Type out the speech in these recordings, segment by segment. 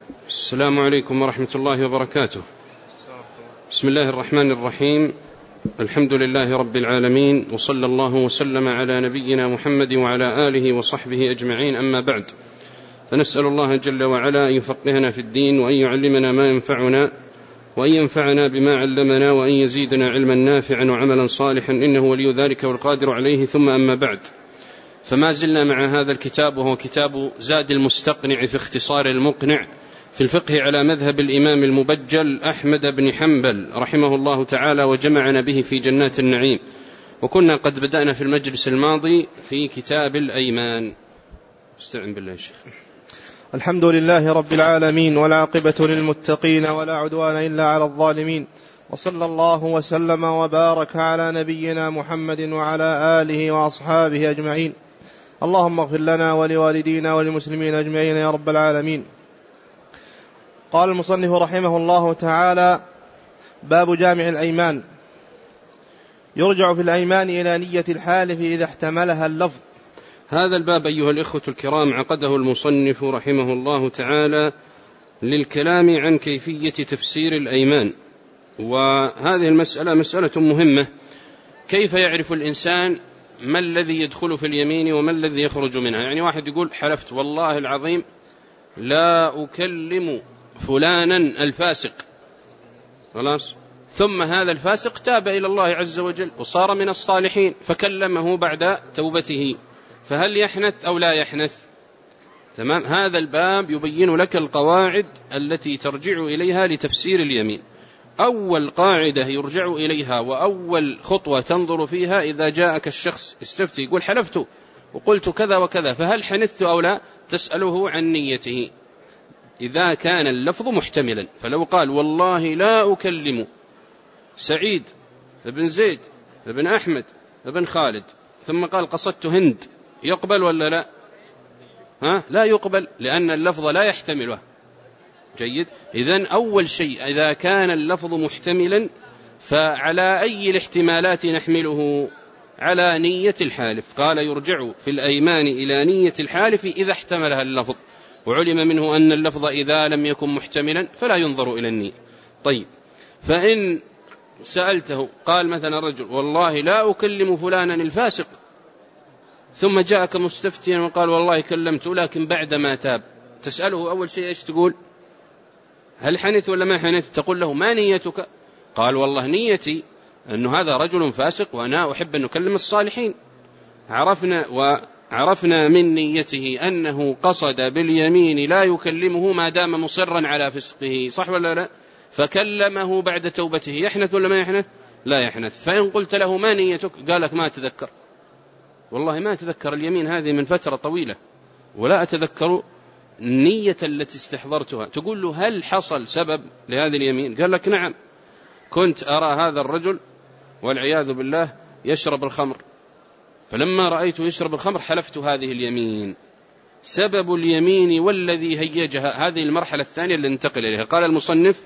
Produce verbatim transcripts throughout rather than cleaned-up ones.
السلام عليكم ورحمة الله وبركاته. بسم الله الرحمن الرحيم. الحمد لله رب العالمين، وصلى الله وسلم على نبينا محمد وعلى آله وصحبه أجمعين، أما بعد، فنسأل الله جل وعلا أن يفقهنا في الدين، وأن يعلمنا ما ينفعنا، وأن ينفعنا بما علمنا، وأن يزيدنا علما نافعا وعملا صالحا، إنه ولي ذلك والقادر عليه. ثم أما بعد، فما زلنا مع هذا الكتاب، وهو كتاب زاد المستقنع في اختصار المقنع في الفقه على مذهب الإمام المبجل أحمد بن حنبل رحمه الله تعالى، وجمعنا به في جنات النعيم. وكنا قد بدأنا في المجلس الماضي في كتاب الأيمان. استعن بالله يا شيخ. الحمد لله رب العالمين، والعاقبة للمتقين، ولا عدوان إلا على الظالمين، وصلى الله وسلم وبارك على نبينا محمد وعلى آله وأصحابه أجمعين. اللهم اغفر لنا ولوالدينا وللمسلمين أجمعين يا رب العالمين. قال المصنف رحمه الله تعالى: باب جامع الأيمان. يرجع في الأيمان إلى نية الحالف إذا احتملها اللفظ. هذا الباب أيها الإخوة الكرام عقده المصنف رحمه الله تعالى للكلام عن كيفية تفسير الأيمان، وهذه المسألة مسألة مهمة. كيف يعرف الإنسان ما الذي يدخل في اليمين وما الذي يخرج منها؟ يعني واحد يقول حلفت والله العظيم لا أكلم فلانا الفاسق، خلاص، ثم هذا الفاسق تاب إلى الله عز وجل وصار من الصالحين فكلمه بعد توبته، فهل يحنث أو لا يحنث؟ تمام. هذا الباب يبين لك القواعد التي ترجع إليها لتفسير اليمين. أول قاعدة يرجع إليها وأول خطوة تنظر فيها: إذا جاءك الشخص استفتي يقول حلفت وقلت كذا وكذا، فهل حنثت أو لا؟ تسأله عن نيته إذا كان اللفظ محتملا. فلو قال والله لا أكلم سعيد بن زيد بن أحمد بن خالد، ثم قال قصدت هند، يقبل ولا لا؟ ها؟ لا يقبل، لأن اللفظ لا يحتمله. جيد. إذن أول شيء إذا كان اللفظ محتملا، فعلى أي الاحتمالات نحمله؟ على نية الحالف. قال يرجع في الأيمان إلى نية الحالف إذا احتملها اللفظ، وعلم منه أن اللفظ إذا لم يكن محتملا فلا ينظر إلى النية. طيب، فإن سألته قال مثلا رجل والله لا أكلم فلانا الفاسق، ثم جاءك مستفتيا وقال والله كلمته لكن بعدما تاب، تسأله أول شيء إيش تقول؟ هل حنث ولا ما حنث؟ تقول له ما نيتك؟ قال والله نيتي أن هذا رجل فاسق وأنا أحب أن نكلم الصالحين. عرفنا وعرفنا من نيته أنه قصد باليمين لا يكلمه ما دام مصرا على فسقه، صح ولا لا؟ فكلمه بعد توبته، يحنث ولا ما يحنث؟ لا يحنث. فإن قلت له ما نيتك؟ قال لك ما أتذكر، والله ما أتذكر اليمين هذه من فترة طويلة ولا أتذكر النية التي استحضرتها. تقول له هل حصل سبب لهذه اليمين؟ قال لك نعم، كنت أرى هذا الرجل والعياذ بالله يشرب الخمر، فلما رأيته يشرب الخمر حلفت هذه اليمين. سبب اليمين والذي هيجها، هذه المرحلة الثانية اللي ننتقل إليها. قال المصنف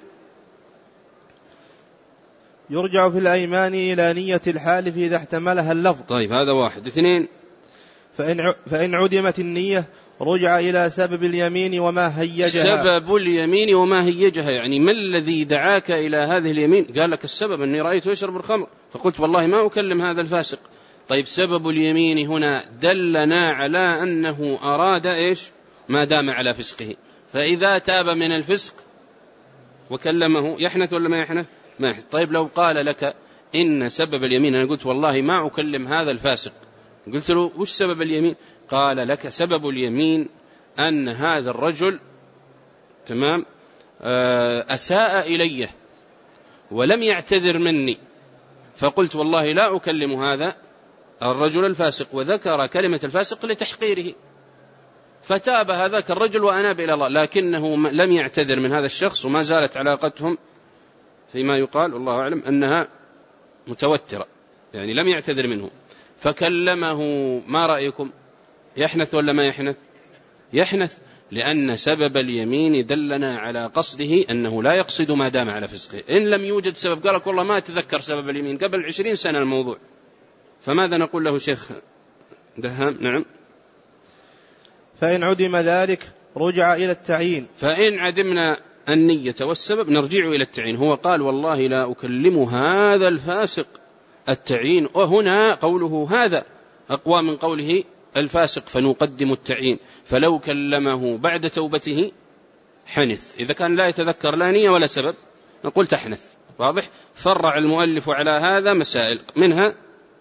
يرجع في الأيمان إلى نية الحالف إذا احتملها اللفظ. طيب، هذا واحد. اثنين، فإن, فإن عدمت النية رجع إلى سبب اليمين وما هيجها. سبب اليمين وما هيجها، يعني ما الذي دعاك إلى هذه اليمين؟ قال لك السبب أني رأيته يشرب الخمر فقلت والله ما أكلم هذا الفاسق. طيب، سبب اليمين هنا دلنا على أنه أراد إيش؟ ما دام على فسقه، فإذا تاب من الفسق وكلمه يحنث ولا ما يحنث؟ ما يحنث. طيب، لو قال لك إن سبب اليمين، أنا قلت والله ما أكلم هذا الفاسق، قلت له وش سبب اليمين؟ قال لك سبب اليمين أن هذا الرجل تمام أساء إلي ولم يعتذر مني، فقلت والله لا أكلم هذا الرجل الفاسق، وذكر كلمة الفاسق لتحقيره، فتاب هذاك الرجل وأناب إلى الله، لكنه لم يعتذر من هذا الشخص، وما زالت علاقتهم فيما يقال والله أعلم أنها متوترة، يعني لم يعتذر منه، فكلمه. ما رأيكم؟ يحنث ولا ما يحنث؟ يحنث، لأن سبب اليمين دلنا على قصده أنه لا يقصد ما دام على فسقه. إن لم يوجد سبب قالك والله ما أتذكر سبب اليمين، قبل عشرين سنة الموضوع، فماذا نقول له شيخ دهام؟ نعم. فإن عدم ذلك رجع إلى التعيين. فإن عدمنا النية والسبب نرجع إلى التعيين. هو قال والله لا أكلم هذا الفاسق التعيين، وهنا قوله هذا أقوى من قوله الفاسق، فنقدم التعيين. فلو كلمه بعد توبته حنث، إذا كان لا يتذكر لا نية ولا سبب نقول تحنث. واضح؟ فرع المؤلف على هذا مسائل، منها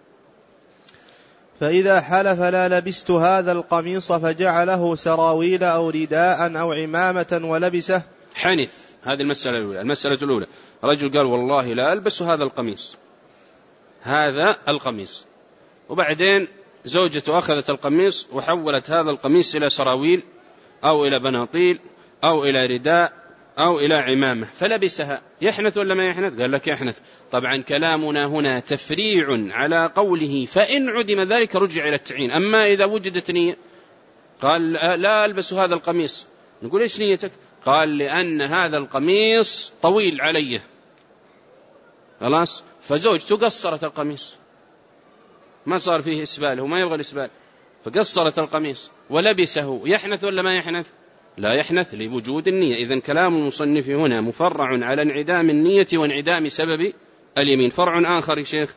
فإذا حلف لا لبست هذا القميص فجعله سراويل أو رداء أو عمامة ولبسه حنث. هذه المسألة الأولى. المسألة الأولى رجل قال والله لا ألبس هذا القميص، هذا القميص، وبعدين زوجته أخذت القميص وحولت هذا القميص إلى سراويل أو إلى بناطيل أو إلى رداء أو إلى عمامة فلبسها، يحنث ولا ما يحنث؟ قال لك يحنث. طبعا كلامنا هنا تفريع على قوله فإن عدم ذلك رجع إلى التعيين. أما إذا وجدت نية، قال لا ألبس هذا القميص، نقول إيش نيتك؟ قال لأن هذا القميص طويل عليه، خلاص، فزوجته قصرت القميص، ما صار فيه إسبال، هو ما يبغى الإسبال، فقصرت القميص ولبسه، يحنث ولا ما يحنث؟ لا يحنث لوجود النية. إذن كلام المصنف هنا مفرع على انعدام النية وانعدام سبب اليمين. فرع آخر يا شيخ،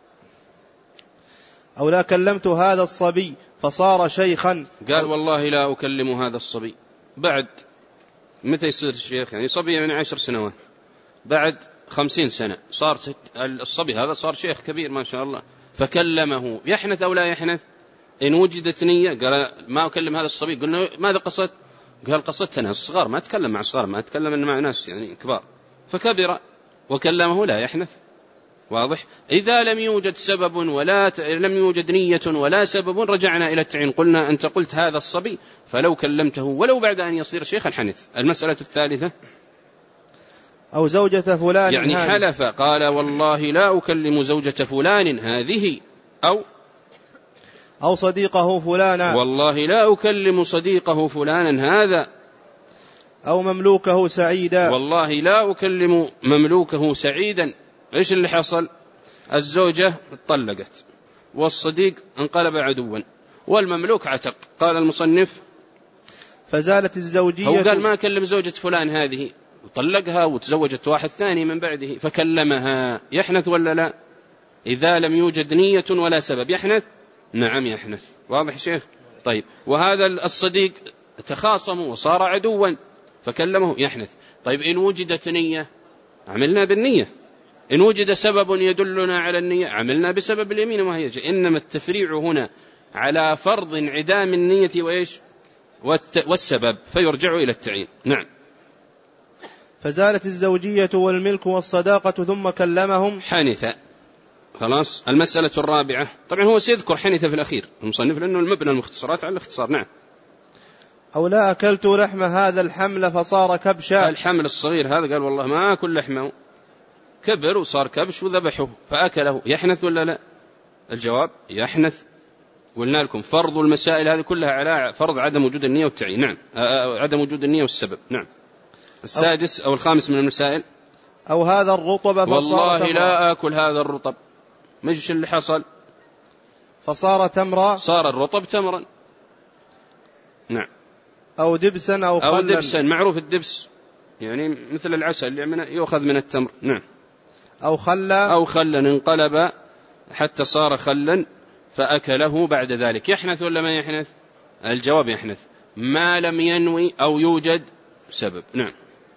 أو لا كلمت هذا الصبي فصار شيخا. قال والله لا أكلم هذا الصبي، بعد متى يصير الشيخ؟ يعني صبي من عشر سنوات، بعد خمسين سنة صار الصبي هذا صار شيخ كبير ما شاء الله، فكلمه، يحنث أو لا يحنث؟ إن وجدت نية قال ما أكلم هذا الصبي، قلنا ماذا قصدت؟ قال قصدت أنها الصغار، ما أتكلم مع الصغار، ما أتكلم مع ناس يعني كبار، فكبر وكلمه لا يحنث. واضح؟ إذا لم يوجد سبب ولا ت... لم يوجد نية ولا سبب رجعنا إلى التعيين، قلنا أنت قلت هذا الصبي فلو كلمته ولو بعد أن يصير شيخا حنث. المسألة الثالثة أو زوجة فلان، يعني حلف قال والله لا أكلم زوجة فلان هذه، أو أو صديقه فلانا، والله لا أكلم صديقه فلانا هذا، أو مملوكه سعيدا، والله لا أكلم مملوكه سعيدا. إيش اللي حصل؟ الزوجة اتطلقت والصديق انقلب عدوا والمملوك عتق. قال المصنف فزالت الزوجية. هو قال ما أكلم زوجة فلان هذه، وطلقها وتزوجت واحد ثاني من بعده فكلمها، يحنث ولا لا؟ إذا لم يوجد نية ولا سبب يحنث؟ نعم يحنث. واضح شيخ؟ طيب، وهذا الصديق تخاصموا وصار عدوا فكلمه، يحنث. طيب إن وجدت نية عملنا بالنية، إن وجد سبب يدلنا على النية عملنا بسبب اليمين وهي جاء. إنما التفريع هنا على فرض انعدام النية وإيش والسبب فيرجع إلى التعيين. نعم. فزالت الزوجية والملك والصداقة ثم كلمهم حنث. خلاص. المسألة الرابعة، طبعا هو سيذكر حنث في الأخير المصنف لأنه المبنى المختصرات على الاختصار. نعم. أو لا أكلت لحم هذا الحمل فصار كبشا. الحمل الصغير هذا قال والله ما أكل لحمه، كبر وصار كبش وذبحه فأكله، يحنث ولا لا؟ الجواب يحنث. قلنا لكم فرض المسائل هذه كلها على فرض عدم وجود النية والتعيين. نعم. عدم وجود النية والسبب. نعم. السادس أو الخامس من المسائل، أو هذا الرطب فصار والله تمرا. لا أكل هذا الرطب، مش اللي حصل؟ فصار تمرا، صار الرطب تمرا. نعم. أو دبسا أو خلا. أو دبسا، معروف الدبس يعني مثل العسل اللي يؤخذ من التمر. نعم. أو خلا، أو خلا انقلب حتى صار خلا فأكله بعد ذلك، يحنث ولا ما يحنث؟ الجواب يحنث ما لم ينوي أو يوجد سبب. نعم.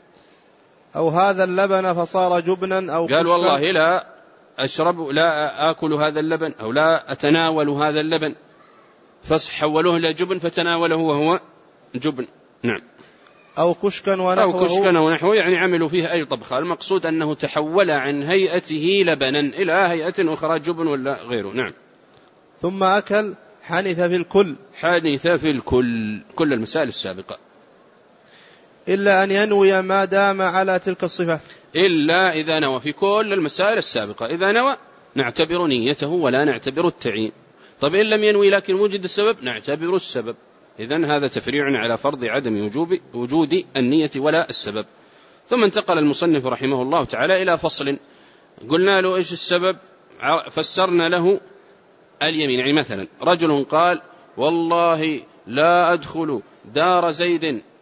أو هذا اللبن فصار جبنا أو قال والله لا أشرب لا آكل هذا اللبن أو لا أتناول هذا اللبن فحولوه إلى جبن فتناوله وهو جبن. نعم. أو كشكا ونحوه، أو كشكا ونحوه يعني عملوا فيه أي طبخة، المقصود أنه تحول عن هيئته لبنا إلى هيئة أخرى جبن ولا غيره. نعم. ثم أكل حنث في الكل. حنث في الكل، كل المسائل السابقة، إلا أن ينوي ما دام على تلك الصفة، إلا إذا نوى في كل المسائل السابقة. إذا نوى نعتبر نيته ولا نعتبر التعيين. طب إن لم ينوي لكن وجد السبب نعتبر السبب. إذن هذا تفريع على فرض عدم وجوب وجود النية ولا السبب. ثم انتقل المصنف رحمه الله تعالى إلى فصل، قلنا له إيش السبب؟ فسرنا له اليمين. يعني مثلا رجل قال والله لا أدخل دار زيد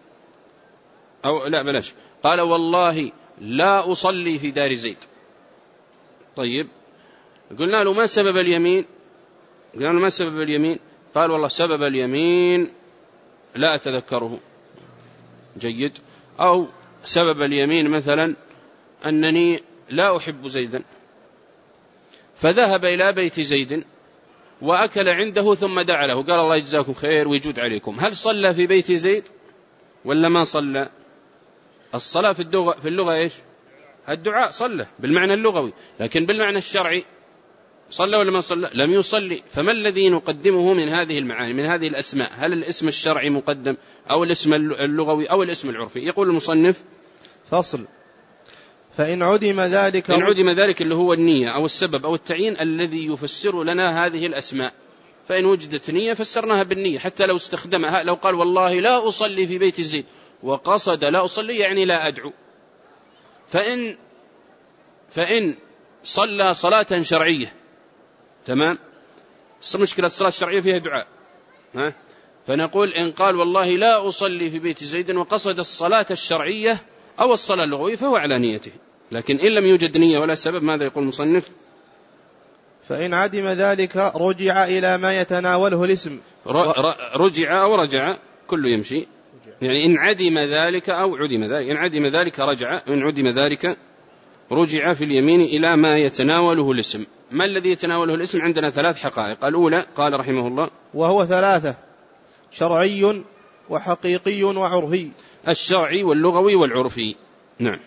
أو لا بلاش، قال والله لا أصلي في دار زيد. طيب قلنا له ما سبب اليمين؟ قلنا له ما سبب اليمين؟ قال والله سبب اليمين لا أتذكره. جيد. أو سبب اليمين مثلا أنني لا أحب زيدا، فذهب إلى بيت زيد وأكل عنده ثم دعا له قال الله يجزاكم خير ويجود عليكم. هل صلى في بيت زيد ولا ما صلى؟ الصلاة في اللغة, في اللغة إيش؟ الدعاء، صلى بالمعنى اللغوي، لكن بالمعنى الشرعي صلى ولا ما صلى؟ لم يصلي. فما الذي نقدمه من هذه المعاني من هذه الأسماء؟ هل الاسم الشرعي مقدم أو الاسم اللغوي أو الاسم العرفي؟ يقول المصنف فصل: فإن عدم ذلك إن عدم ذلك اللي هو النية أو السبب أو التعيين الذي يفسر لنا هذه الأسماء. فإن وجدت نية فسرناها بالنية، حتى لو استخدمها، لو قال والله لا أصلي في بيت زيد وقصد لا أصلي يعني لا أدعو. فإن فإن صلى صلاة شرعية، تمام، مشكلة الصلاة الشرعية فيها دعاء، ها؟ فنقول إن قال والله لا أصلي في بيت زيد وقصد الصلاة الشرعية أو الصلاة اللغوية فهو على نيته. لكن إن لم يوجد نية ولا سبب ماذا يقول المصنف؟ فإن عدم ذلك رجع إلى ما يتناوله الاسم. رجع أو رجع كل يمشي، يعني إن عدم ذلك أو عدم ذلك. إن عدم ذلك رجع، إن عدم ذلك رجع في اليمين إلى ما يتناوله الاسم. ما الذي يتناوله الاسم؟ عندنا ثلاث حقائق. الأولى قال رحمه الله وهو ثلاثة: شرعي وحقيقي وعرفي. الشرعي واللغوي والعرفي. نعم.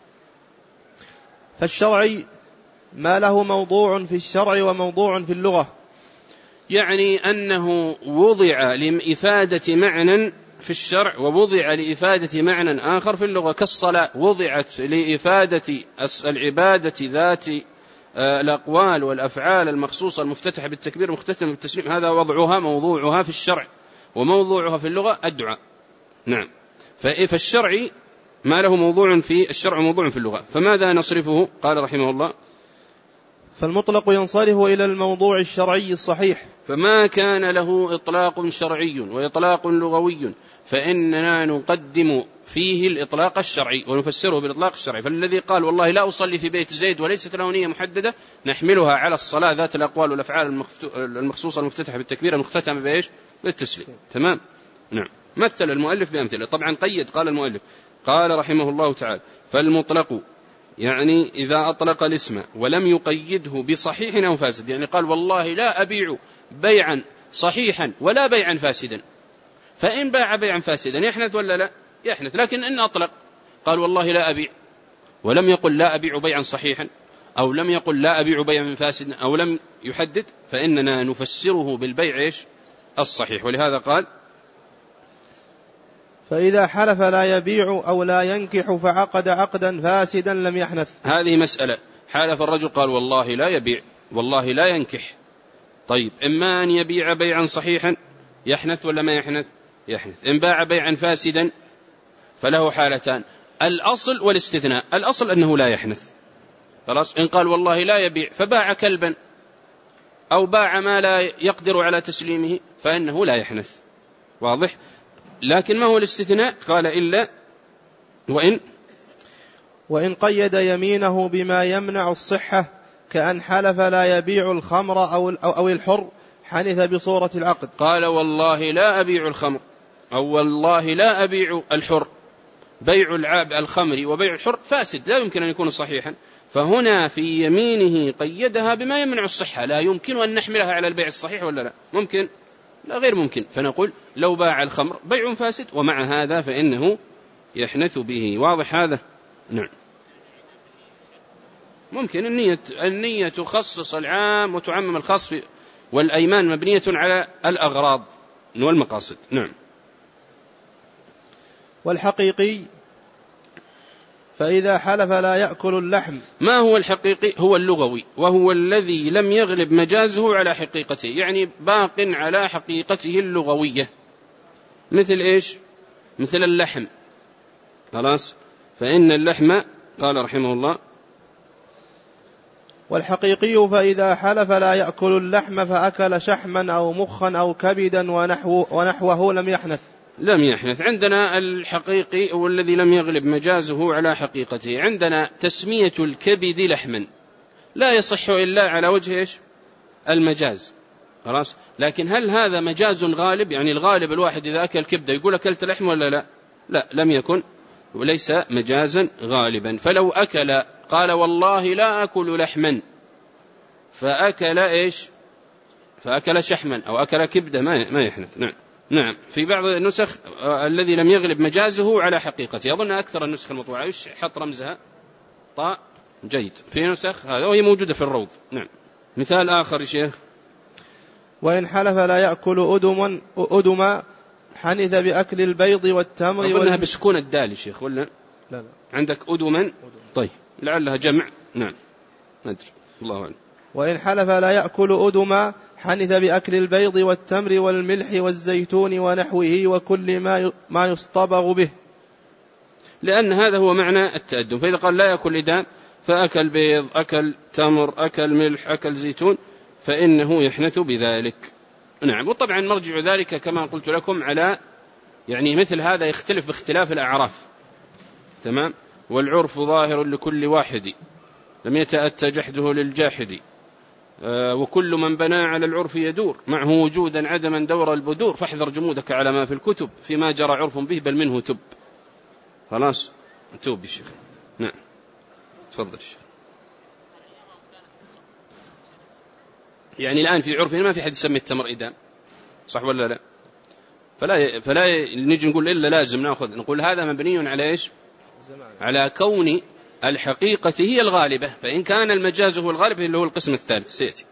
فالشرعي ما له موضوع في الشرع وموضوع في اللغة، يعني أنه وضع لإفادة معنى في الشرع ووضع لإفادة معنى آخر في اللغة، كالصلاة وضعت لإفادة العبادة ذات الأقوال والأفعال المخصوصة المفتتحة بالتكبير المختتمة بالتسليم، هذا وضعها موضوعها في الشرع، وموضوعها في اللغة الدعاء. نعم. فالشرعي ما له موضوع في الشرع وموضوع في اللغة. فماذا نصرفه؟ قال رحمه الله فالمطلق ينصرف إلى الموضوع الشرعي الصحيح. فما كان له إطلاق شرعي وإطلاق لغوي فإننا نقدم فيه الإطلاق الشرعي ونفسره بالإطلاق الشرعي. فالذي قال والله لا أصلي في بيت زيد وليست له نية محددة نحملها على الصلاة ذات الأقوال والأفعال المخصوصة المفتتحة بالتكبير المختتمة بإيش؟ بالتسليم. تمام. نعم. مثل المؤلف بأمثلة، طبعا قيد، قال المؤلف قال رحمه الله تعالى فالمطلق، يعني إذا أطلق الاسم ولم يقيده بصحيح أو فاسد، يعني قال والله لا أبيع بيعا صحيحا ولا بيعا فاسدا، فإن باع بيعا فاسدا يحنث ولا لا؟ يحنث. لكن إن أطلق قال والله لا أبيع ولم يقل لا أبيع بيعا صحيحا أو لم يقل لا أبيع بيعا فاسدا أو لم يحدد، فإننا نفسره بالبيع إيش؟ الصحيح. ولهذا قال فإذا حلف لا يبيع أو لا ينكح فعقد عقدا فاسدا لم يحنث. هذه مسألة. حلف الرجل قال والله لا يبيع والله لا ينكح، طيب إما أن يبيع بيعا صحيحا يحنث ولا ما يحنث؟ يحنث. إن باع بيعا فاسدا فله حالتان، الأصل والاستثناء. الأصل أنه لا يحنث، خلاص. إن قال والله لا يبيع فباع كلبا أو باع ما لا يقدر على تسليمه فإنه لا يحنث، واضح. لكن ما هو الاستثناء؟ قال إلا وإن وإن قيد يمينه بما يمنع الصحة كأن حلف لا يبيع الخمر أو أو الحر حنث بصورة العقد. قال والله لا أبيع الخمر أو والله لا أبيع الحر، بيع العاب الخمر وبيع الحر فاسد لا يمكن أن يكون صحيحا، فهنا في يمينه قيدها بما يمنع الصحة، لا يمكن أن نحملها على البيع الصحيح ولا لا؟ ممكن؟ لا، غير ممكن. فنقول لو باع الخمر بيع فاسد، ومع هذا فإنه يحنث به. واضح هذا؟ نعم. ممكن النية النية تخصص العام وتعمم الخاص، والأيمان مبنية على الأغراض والمقاصد. نعم. والحقيقي فإذا حلف لا يأكل اللحم. ما هو الحقيقي؟ هو اللغوي، وهو الذي لم يغلب مجازه على حقيقته، يعني باق على حقيقته اللغوية. مثل إيش؟ مثل اللحم، خلاص. فإن اللحم قال رحمه الله والحقيقي فإذا حلف لا يأكل اللحم فأكل شحما أو مخا أو كبدا ونحو ونحوه لم يحنث. لم يحنث. عندنا الحقيقي والذي لم يغلب مجازه على حقيقته. عندنا تسمية الكبد لحما لا يصح إلا على وجه إيش؟ المجاز، خلاص. لكن هل هذا مجاز غالب؟ يعني الغالب الواحد إذا أكل كبدة يقول أكلت لحم ولا لا؟ لا، لم يكن وليس مجازا غالبا. فلو أكل قال والله لا أكل لحما فأكل إيش؟ فأكل شحما أو أكل كبدة ما ما يحنث. نعم نعم. في بعض النسخ آه الذي لم يغلب مجازه على حقيقته، أظن أكثر النسخ المطبوعة إيش حط رمزها طاء، جيد، في نسخ هذا وهي موجودة في الروض. نعم. مثال آخر يا شيخ: وإن حلف لا يأكل أدما أدما حنث بأكل البيض والتمر. أظنها وال... بسكون الدال يا شيخ ولا لا لا. عندك أدما؟ طيب لعلها جمع. نعم ما أدري، الله أعلم. وإن حلف لا يأكل أدما حنث بأكل البيض والتمر والملح والزيتون ونحوه وكل ما ما يصطبغ به، لأن هذا هو معنى التأدم. فإذا قال لا يأكل إدام فأكل بيض، أكل تمر، أكل ملح، أكل زيتون، فإنه يحنث بذلك. نعم. وطبعا مرجع ذلك كما قلت لكم على يعني مثل هذا يختلف باختلاف الأعراف، تمام. والعرف ظاهر لكل واحد لم يتأتى جحده للجاحد، آه وكل من بنى على العرف يدور معه وجودا عدما دور البدور، فاحذر جمودك على ما في الكتب فيما جرى عرف به بل منه تب. خلاص توب الشيخ. نعم تفضل الشيخ. يعني الآن في عرفنا ما في حد يسمي التمر إدام، صح ولا لا؟ فلا فلا نجي نقول إلا لازم نأخذ، نقول هذا مبني على إيش؟ على كون الحقيقة هي الغالبة، فإن كان المجاز هو الغالب اللي هو القسم الثالث سيأتي.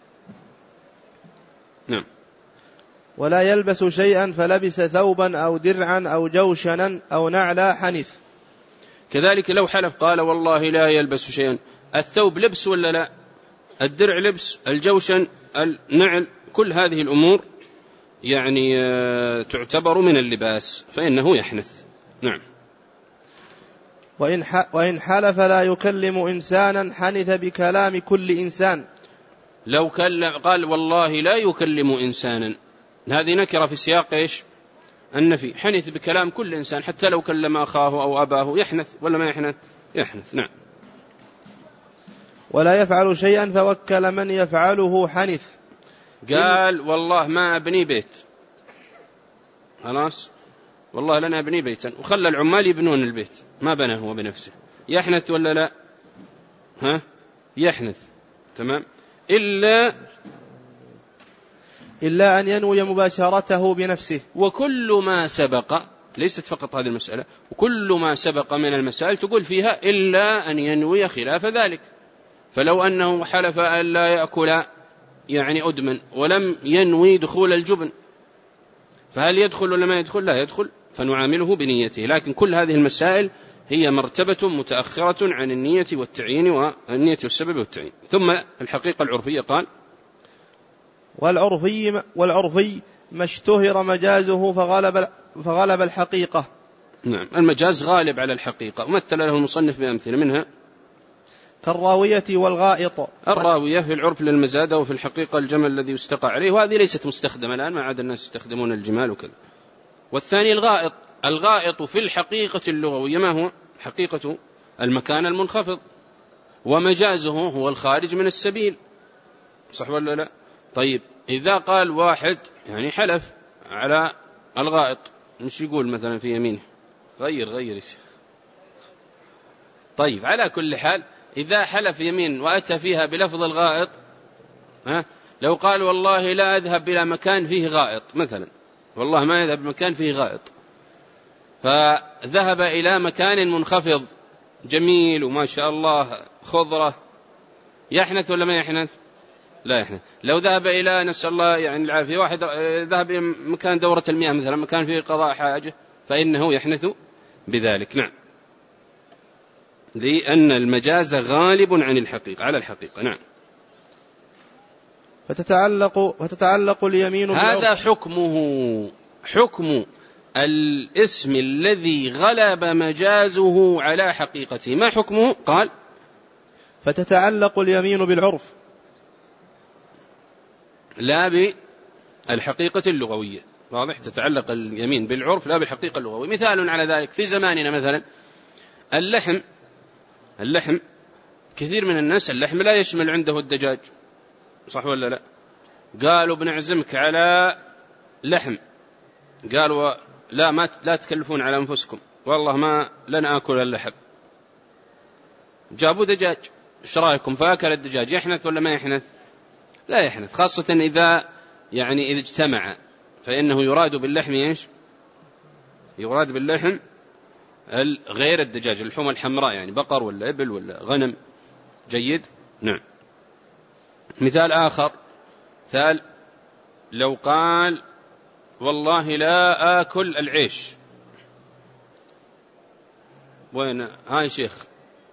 نعم. ولا يلبس شيئا فلبس ثوبا أو درعا أو جوشنا أو نعلا حنث. كذلك لو حلف قال والله لا يلبس شيئا، الثوب لبس ولا لا؟ الدرع لبس، الجوشن، النعل، كل هذه الأمور يعني تعتبر من اللباس فإنه يحنث. نعم. وإن وإن حلف لا يكلم إنسانا حنث بكلام كل إنسان. لو قال والله لا يكلم إنسانا، هذه نكرة في سياق إيش؟ النفي. حنث بكلام كل إنسان حتى لو كلم أخاه أو أباه يحنث ولا ما يحنث؟ يحنث. نعم. ولا يفعل شيئا فوكل من يفعله حنث. قال والله ما أبني بيت، خلاص والله لنا أبني بيتا، وخلى العمال يبنون البيت ما بناه هو بنفسه، يحنث ولا لا؟ ها يحنث. تمام. إلا إلا أن ينوي مباشرته بنفسه. وكل ما سبق، ليست فقط هذه المسألة، وكل ما سبق من المسائل تقول فيها إلا أن ينوي خلاف ذلك. فلو أنه حلف أن لا يأكل يعني أدما ولم ينوي دخول الجبن فهل يدخل ولا ما يدخل؟ لا يدخل، فنعامله بنيته. لكن كل هذه المسائل هي مرتبة متأخرة عن النية والتعيين والنية والسبب والتعيين. ثم الحقيقة العرفية قال والعرفي, والعرفي ما اشتهر مجازه فغلب, فغلب الحقيقة. نعم. المجاز غالب على الحقيقة، ومثل له المصنف بأمثلة منها كالراوية والغائط. الراوية في العرف للمزادة، وفي الحقيقة الجمل الذي يستقى عليه، وهذه ليست مستخدمة الآن، ما عاد الناس يستخدمون الجمال وكذا. والثاني الغائط. الغائط في الحقيقة اللغوية ما هو؟ حقيقة المكان المنخفض، ومجازه هو الخارج من السبيل، صح ولا لا؟ طيب إذا قال واحد يعني حلف على الغائط، مش يقول مثلا في يمينه؟ غير غير إيش. طيب على كل حال إذا حلف يمين وأتى فيها بلفظ الغائط، ها لو قال والله لا أذهب إلى مكان فيه غائط مثلا، والله ما يذهب مكان فيه غائط، فذهب إلى مكان منخفض جميل وما شاء الله خضرة، يحنث ولا ما يحنث؟ لا يحنث. لو ذهب إلى نسأل الله يعني العافية واحد ذهب إلى مكان دورة المياه مثلا، مكان فيه قضاء حاجة، فإنه يحنث بذلك. نعم. لأن المجاز غالب عن الحقيقة على الحقيقة. نعم. فتتعلق, فتتعلق اليمين بالعرف. هذا حكمه حكم الاسم الذي غلب مجازه على حقيقته. ما حكمه؟ قال فتتعلق اليمين بالعرف لا بالحقيقة اللغوية. واضح؟ تتعلق اليمين بالعرف لا بالحقيقة اللغوية. مثال على ذلك في زماننا مثلا اللحم، اللحم كثير من الناس اللحم لا يشمل عنده الدجاج، صح ولا لا؟ قالوا بنعزمك على لحم، قالوا لا ما لا تكلفون على أنفسكم، والله ما لن آكل اللحم. جابوا دجاج، ايش رايكم؟ فاكل الدجاج يحنث ولا ما يحنث؟ لا يحنث، خاصة إذا يعني إذا اجتمع، فإنه يراد باللحم ايش؟ يراد باللحم غير الدجاج، اللحوم الحمراء يعني بقر ولا إبل ولا غنم. جيد؟ نعم. مثال آخر، مثال لو قال والله لا آكل العيش. وين هاي شيخ؟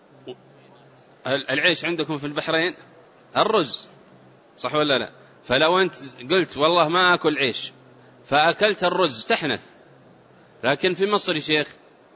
العيش عندكم في البحرين الرز، صح ولا لا؟ فلو أنت قلت والله ما آكل عيش فأكلت الرز تحنث. لكن في مصر يا شيخ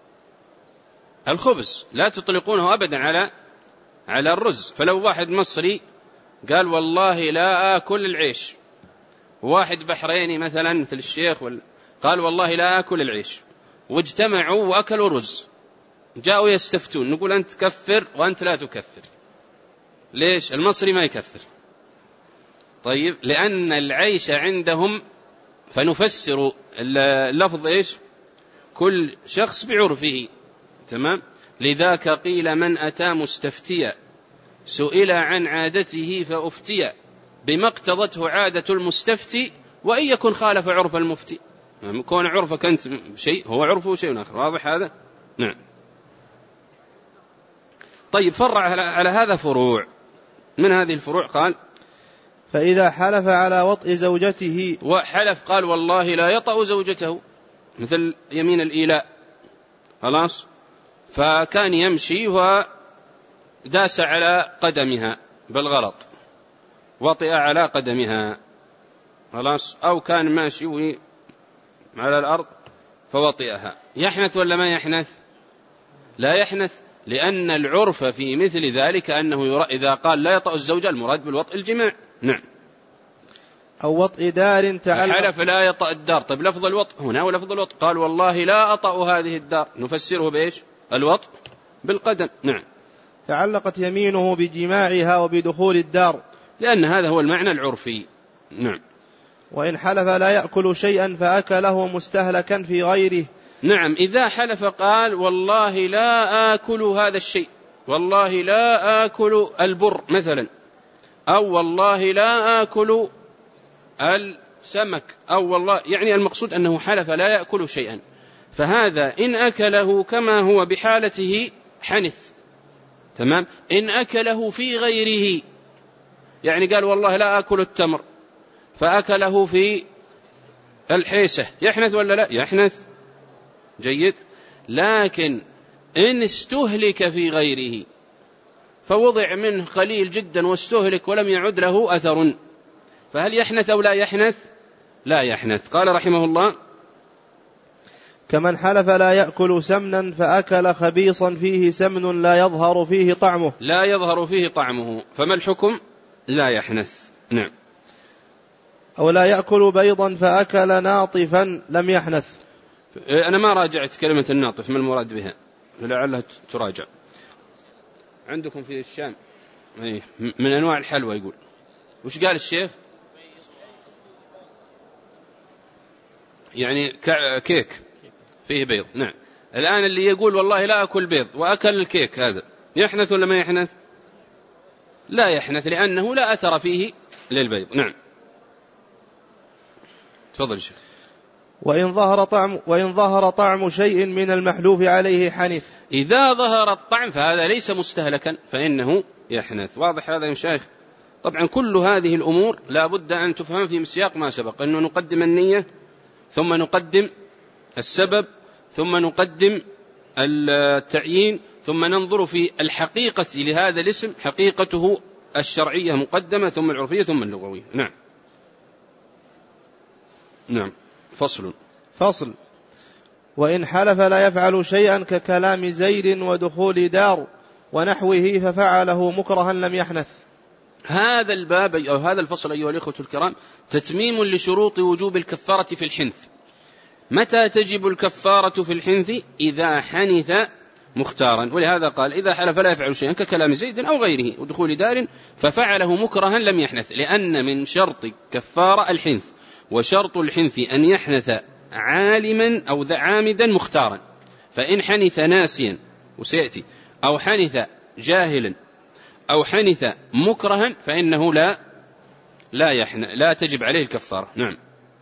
الخبز لا تطلقونه أبدا على على الرز. فلو واحد مصري قال والله لا آكل العيش، واحد بحريني مثلا مثل الشيخ قال والله لا آكل العيش، واجتمعوا وأكلوا رز، جاءوا يستفتون، نقول أنت كفر وأنت لا تكفر. ليش المصري ما يكفر؟ طيب لأن العيش عندهم، فنفسر اللفظ إيش؟ كل شخص بعرفه، تمام؟ لذاك قيل من أتى مستفتيا سئل عن عادته فأفتيا بما اقتضته عادة المستفتي وإن يكن خالف عرف المفتي. يعني كون عرفك أنت شيء هو عرفه شيء آخر، واضح هذا؟ نعم. طيب فرع على هذا فروع، من هذه الفروع قال فإذا حلف على وطء زوجته، وحلف قال والله لا يطأ زوجته، مثل يمين الإيلاء، خلاص، فكان يمشي وداس على قدمها بالغلط، وطئ على قدمها، خلاص، أو كان ماشي على الأرض فوطئها، يحنث ولا ما يحنث؟ لا يحنث، لأن العرف في مثل ذلك أنه يرى إذا قال لا يطأ الزوجة المراد بالوطء الجماع. نعم. أو وطء دار تعلق، حلف لا يطأ الدار. طيب لفظ الوطء هنا ولفظ الوطء، قال والله لا أطأ هذه الدار، نفسره بإيش؟ الوطء بالقدم. نعم. تعلقت يمينه بجماعها وبدخول الدار، لأن هذا هو المعنى العرفي. نعم. وإن حلف لا يأكل شيئا فأكله مستهلكا في غيره. نعم، إذا حلف قال والله لا آكل هذا الشيء، والله لا آكل البر مثلا، أو والله لا آكل السمك، أو والله، يعني المقصود أنه حلف لا يأكل شيئا، فهذا إن أكله كما هو بحالته حنث، تمام. إن أكله في غيره، يعني قال والله لا آكل التمر فأكله في الحيسة، يحنث ولا لا؟ يحنث. جيد. لكن إن استهلك في غيره، فوضع منه قليل جدا واستهلك ولم يعد له أثر، فهل يحنث أو لا يحنث؟ لا يحنث. قال رحمه الله كمن حلف لا يأكل سمنا فأكل خبيصا فيه سمن لا يظهر فيه طعمه، لا يظهر فيه طعمه، فما الحكم؟ لا يحنث. نعم. أو لا يأكل بيضا فأكل ناطفا لم يحنث. أنا ما راجعت كلمة الناطف ما المراد بها، لعلها تراجع. عندكم في الشام من أنواع الحلوى يقول، وش قال الشيخ؟ يعني كيك فيه بيض. نعم. الآن اللي يقول والله لا أكل بيض وأكل الكيك، هذا يحنث ولا ما يحنث؟ لا يحنث، لأنه لا أثر فيه للبيض. نعم. تفضل شيخ. وإن ظهر طعم وإن ظهر طعم شيء من المحلوف عليه حنث. إذا ظهر الطعم فهذا ليس مستهلكا فإنه يحنث. واضح هذا يا شيخ؟ طبعا كل هذه الأمور لا بد أن تفهم في سياق ما سبق، أنه نقدم النية ثم نقدم السبب ثم نقدم التعيين ثم ننظر في الحقيقة لهذا الاسم، حقيقته الشرعية مقدمة ثم العرفية ثم اللغوية. نعم. نعم. فصل. فصل. وإن حلف لا يفعل شيئا ككلام زيد ودخول دار ونحوه ففعله مكرها لم يحنث. هذا الباب أو هذا الفصل أيها الإخوة الكرام تتميم لشروط وجوب الكفارة في الحنث. متى تجب الكفارة في الحنث؟ إذا حنث مختارا، ولهذا قال إذا حلف لا يفعل شيئا ككلام زيد أو غيره ودخول دار ففعله مكرها لم يحنث، لأن من شرط كفارة الحنث، وشرط الحنث أن يحنث عالما أو عامدا مختارا. فإن حنث ناسيا وسيأتي أو حنث جاهلا أو حنث مكرها فإنه لا لا يحنث لا تجب عليه الكفارة. نعم.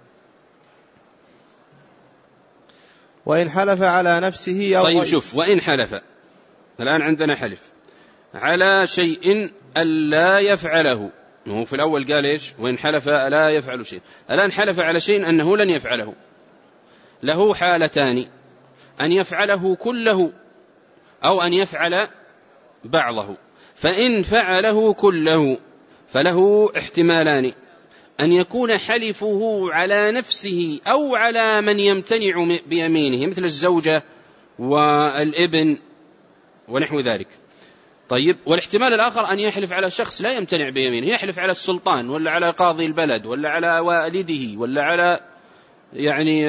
وإن حلف على نفسه أو طيب شوف، وإن حلف، الآن عندنا حلف على شيء ألا يفعله، هو في الأول قال إيش؟ وإن حلف لا يفعل شيء، الآن حلف على شيء أنه لن يفعله. له حالتان، أن يفعله كله أو أن يفعل بعضه. فإن فعله كله فله احتمالان، أن يكون حلفه على نفسه أو على من يمتنع بيمينه مثل الزوجة والابن ونحو ذلك. طيب، والاحتمال الآخر أن يحلف على شخص لا يمتنع بيمينه، يحلف على السلطان ولا على قاضي البلد ولا على والده ولا على يعني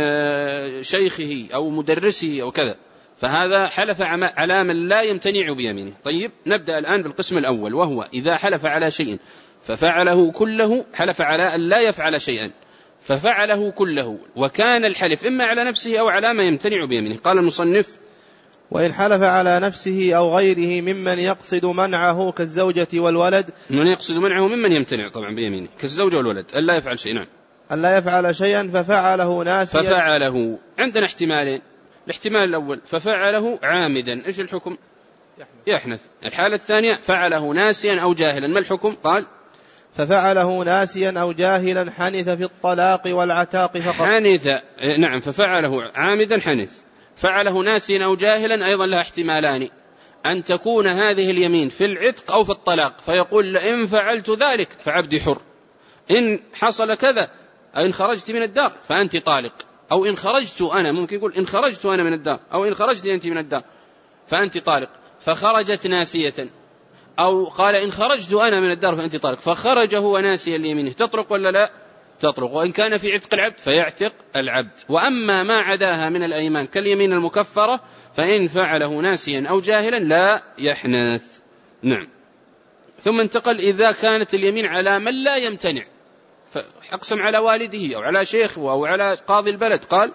شيخه أو مدرسه أو كذا، فهذا حلف على من لا يمتنع بيمينه. طيب، نبدأ الآن بالقسم الأول، وهو إذا حلف على شيء ففعله كله، حلف على أن لا يفعل شيئا ففعله كله، وكان الحلف إما على نفسه أو على ما يمتنع بيمينه. قال المصنف: وإن حلف على نفسه أو غيره ممن يقصد منعه كالزوجة والولد. من يقصد منعه ممن يمتنع طبعا بيمينه كالزوجة والولد، أن لا يفعل شيء. نعم، أن لا يفعل شيئا ففعله ناسيا. ففعله عندنا احتمالين، الاحتمال الأول ففعله عامدا، إيش الحكم؟ يحنث. الحالة الثانية فعله ناسيا أو جاهلا، ما الحكم؟ قال: ففعله ناسيا أو جاهلا حنث في الطلاق والعتاق فقط. حنث، نعم، ففعله عامدا حنث. فعله ناسيا أو جاهلا أيضا لها احتمالان، أن تكون هذه اليمين في العتق أو في الطلاق، فيقول: إن فعلت ذلك فعبدي حر، إن حصل كذا، إن خرجت من الدار فأنت طالق، أو إن خرجت أنا، ممكن يقول إن خرجت أنا من الدار، أو إن خرجت أنت من الدار فأنت طالق، فخرجت ناسية، أو قال إن خرجت أنا من الدار فأنت طالق، فخرج هو ناسيا ليمينه، تطرق ولا لا؟ تطرق. وإن كان في عتق العبد فيعتق العبد. وأما ما عداها من الأيمان كاليمين المكفرة فإن فعله ناسيا أو جاهلا لا يحنث. نعم. ثم انتقل: إذا كانت اليمين على من لا يمتنع، فأقسم على والده أو على شيخه أو على قاضي البلد، قال: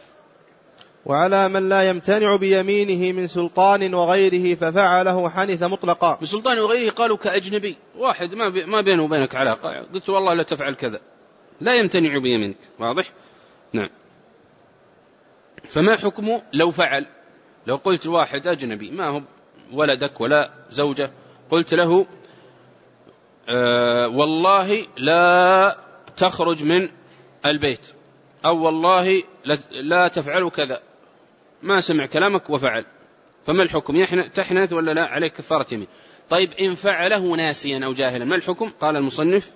وعلى من لا يمتنع بيمينه من سلطان وغيره ففعله حنث مطلقا. بسلطان وغيره قالوا كأجنبي، واحد ما ما بينه وبينك علاقة، قلت والله لا تفعل كذا، لا يمتنع بيمينك. واضح؟ نعم. فما حكمه لو فعل؟ لو قلت واحد أجنبي ما هو ولدك ولا زوجة، قلت له: أه والله لا تخرج من البيت، أو والله لا تفعل كذا، ما سمع كلامك وفعل، فما الحكم؟ تحنث ولا لا؟ عليك كفارة يمين. طيب، إن فعله ناسيا أو جاهلا، ما الحكم؟ قال المصنف: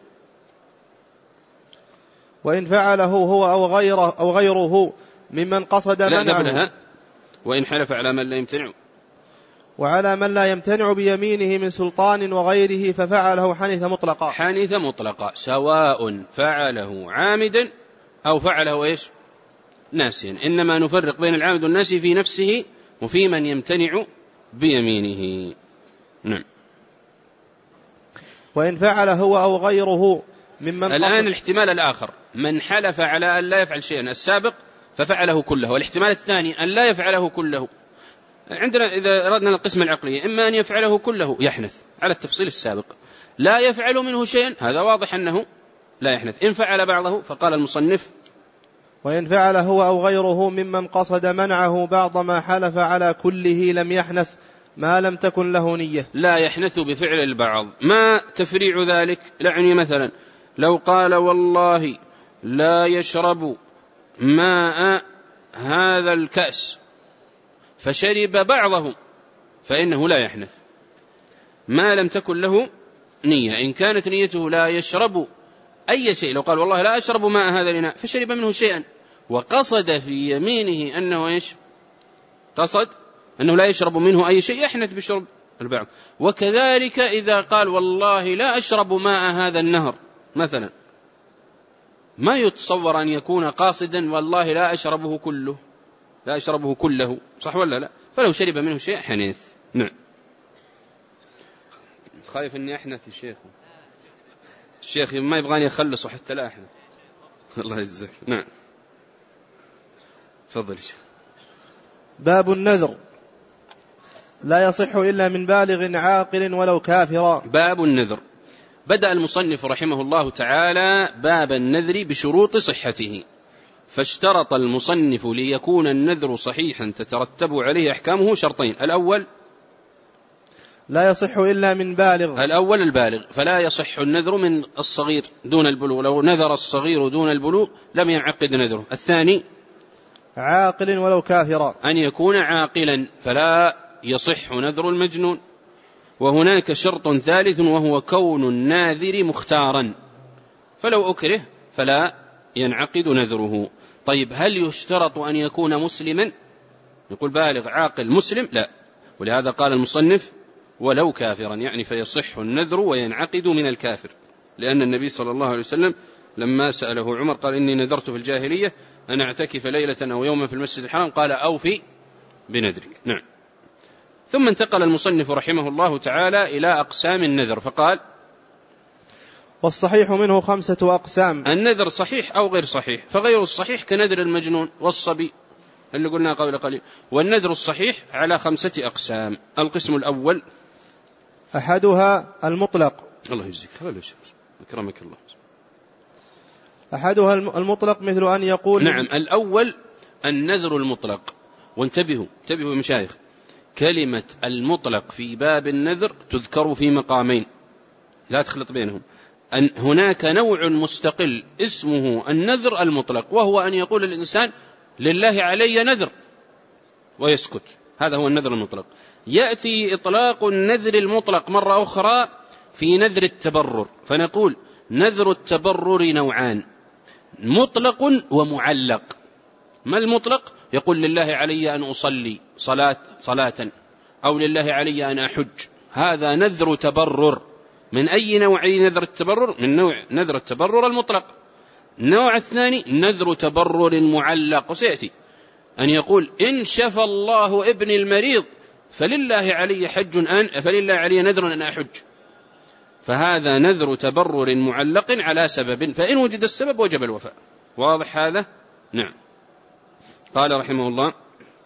وإن فعله هو أو غيره, أو غيره ممن قصد منعه. لا، وإن حلف على من لا يمتنع، وعلى من لا يمتنع بيمينه من سلطان وغيره ففعله حنث مطلقا. حنث مطلقا، سواء فعله عامدا أو فعله إيش؟ ناسيا. إنما نفرق بين العامد والناسي في نفسه وفي من يمتنع بيمينه. نعم. وإن فعل هو أو غيره ممن الآن قصد. الاحتمال الآخر من حلف على أن لا يفعل شيئا، السابق ففعله كله، والاحتمال الثاني أن لا يفعله كله. عندنا إذا أردنا القسم العقلية، إما أن يفعله كله يحنث على التفصيل السابق، لا يفعل منه شيئا، هذا واضح أنه لا يحنث. إن فعل بعضه فقال المصنف: وإن فعل هو أو غيره ممن قصد منعه بعض ما حلف على كله لم يحنث ما لم تكن له نية. لا يحنث بفعل البعض. ما تفريع ذلك؟ يعني مثلا لو قال: والله لا يشرب ماء هذا الكأس، فشرب بعضه، فإنه لا يحنث ما لم تكن له نية. إن كانت نيته لا يشرب أي شيء، لو قال: والله لا أشرب ماء هذا الإناء، فشرب منه شيئا، وقصد في يمينه أنه إيش؟ قصد أنه لا يشرب منه أي شيء، يحنث بشرب البعض. وكذلك إذا قال والله لا أشرب ماء هذا النهر مثلا، ما يتصور أن يكون قاصدا والله لا أشربه كله، لا أشربه كله، صح ولا لا؟ فلو شرب منه شيء حنث. نعم. خايف أني أحنث الشيخ، الشيخ ما يبغاني أخلص حتى لا أحنث. الله يجزاك. نعم تفضل شيخ. باب النذر لا يصح إلا من بالغ عاقل ولو كافرا. باب النذر. بدأ المصنف رحمه الله تعالى باب النذر بشروط صحته، فاشترط المصنف ليكون النذر صحيحا تترتب عليه أحكامه شرطين: الأول لا يصح إلا من بالغ، الأول البالغ، فلا يصح النذر من الصغير دون البلوغ، لو نذر الصغير دون البلوغ لم ينعقد نذره. الثاني عاقل ولو كافرا، أن يكون عاقلا فلا يصح نذر المجنون. وهناك شرط ثالث وهو كون الناذر مختارا، فلو أكره فلا ينعقد نذره. طيب هل يشترط أن يكون مسلما؟ يقول بالغ عاقل مسلم؟ لا، ولهذا قال المصنف ولو كافرا، يعني فيصح النذر وينعقد من الكافر، لأن النبي صلى الله عليه وسلم لما سأله عمر قال إني نذرت في الجاهلية أن أعتكف ليلة أو يوما في المسجد الحرام، قال أوفي بنذرك. نعم. ثم انتقل المصنف رحمه الله تعالى إلى أقسام النذر فقال: والصحيح منه خمسة أقسام. النذر صحيح أو غير صحيح، فغير الصحيح كنذر المجنون والصبي اللي قلنا قبل قليل. والنذر الصحيح على خمسة أقسام. القسم الأول أحدها المطلق. الله يجزيك خير أكرمك الله. أحدها المطلق مثل أن يقول. نعم. الأول النذر المطلق. وانتبهوا انتبهوا يا مشايخ، كلمة المطلق في باب النذر تذكر في مقامين، لا تخلط بينهم. أن هناك نوع مستقل اسمه النذر المطلق، وهو أن يقول الإنسان لله علي نذر ويسكت، هذا هو النذر المطلق. يأتي إطلاق النذر المطلق مرة أخرى في نذر التبرر، فنقول نذر التبرر نوعان: مطلق ومعلق. ما المطلق؟ يقول لله علي أن أصلي صلاة صلاة، أو لله علي أن أحج، هذا نذر تبرر. من أي نوع نذر التبرر؟ من نوع نذر التبرر المطلق. النوع الثاني نذر تبرر معلق، وسيأتي أن يقول إن شفى الله ابن المريض فلله علي حج أن فلله علي نذر أن أحج، فهذا نذر تبرر معلق على سبب، فإن وجد السبب وجب الوفاء. واضح هذا؟ نعم. قال رحمه الله: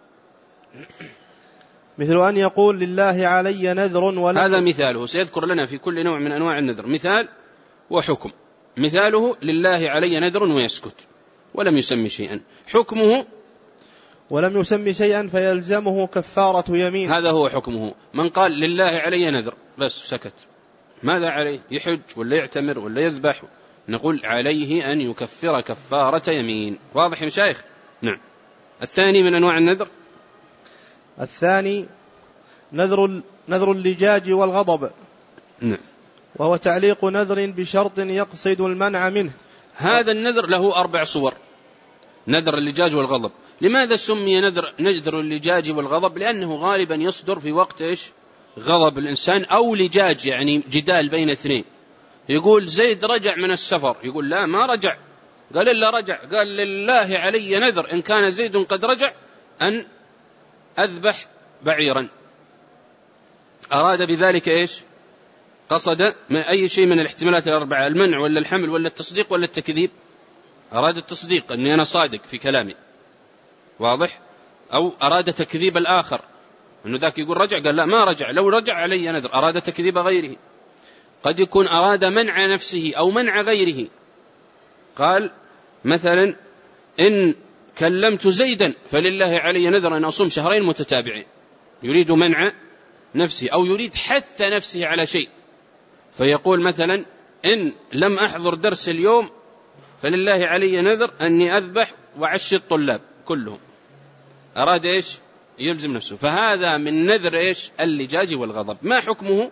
مثل أن يقول لله علي نذر ولم. هذا مثاله، سيذكر لنا في كل نوع من أنواع النذر مثال وحكم. مثاله لله علي نذر ويسكت ولم يسمي شيئا. حكمه ولم يسمي شيئا فيلزمه كفارة يمين. هذا هو حكمه. من قال لله علي نذر بس سكت، ماذا عليه؟ يحج ولا يعتمر ولا يذبح؟ نقول عليه أن يكفر كفارة يمين. واضح يا مشايخ؟ نعم. الثاني من أنواع النذر الثاني نذر نذر اللجاج والغضب. نعم. وهو تعليق نذر بشرط يقصد المنع منه. هذا النذر له أربع صور: نذر اللجاج والغضب. لماذا سمي نذر نذر اللجاج والغضب؟ لأنه غالبا يصدر في وقت إيش؟ غضب الإنسان أو لجاج، يعني جدال بين اثنين. يقول زيد رجع من السفر، يقول لا ما رجع، قال إلا رجع، قال لله علي نذر إن كان زيد قد رجع أن أذبح بعيرا. أراد بذلك إيش؟ قصد من أي شيء من الاحتمالات الأربعة: المنع ولا الحمل ولا التصديق ولا التكذيب؟ أراد التصديق أني أنا صادق في كلامي، واضح؟ أو أراد تكذيب الآخر، أنه ذاك يقول رجع، قال لا ما رجع، لو رجع علي نذر، أراد تكذيب غيره. قد يكون أراد منع نفسه أو منع غيره، قال مثلا إن كلمت زيدا فلله علي نذر أن أصوم شهرين متتابعين، يريد منع نفسه أو يريد حث نفسه على شيء، فيقول مثلا إن لم أحضر درس اليوم فلله علي نذر أني أذبح وعشي الطلاب كلهم. أراد إيش؟ يلزم نفسه. فهذا من نذر إيش؟ اللجاج والغضب. ما حكمه؟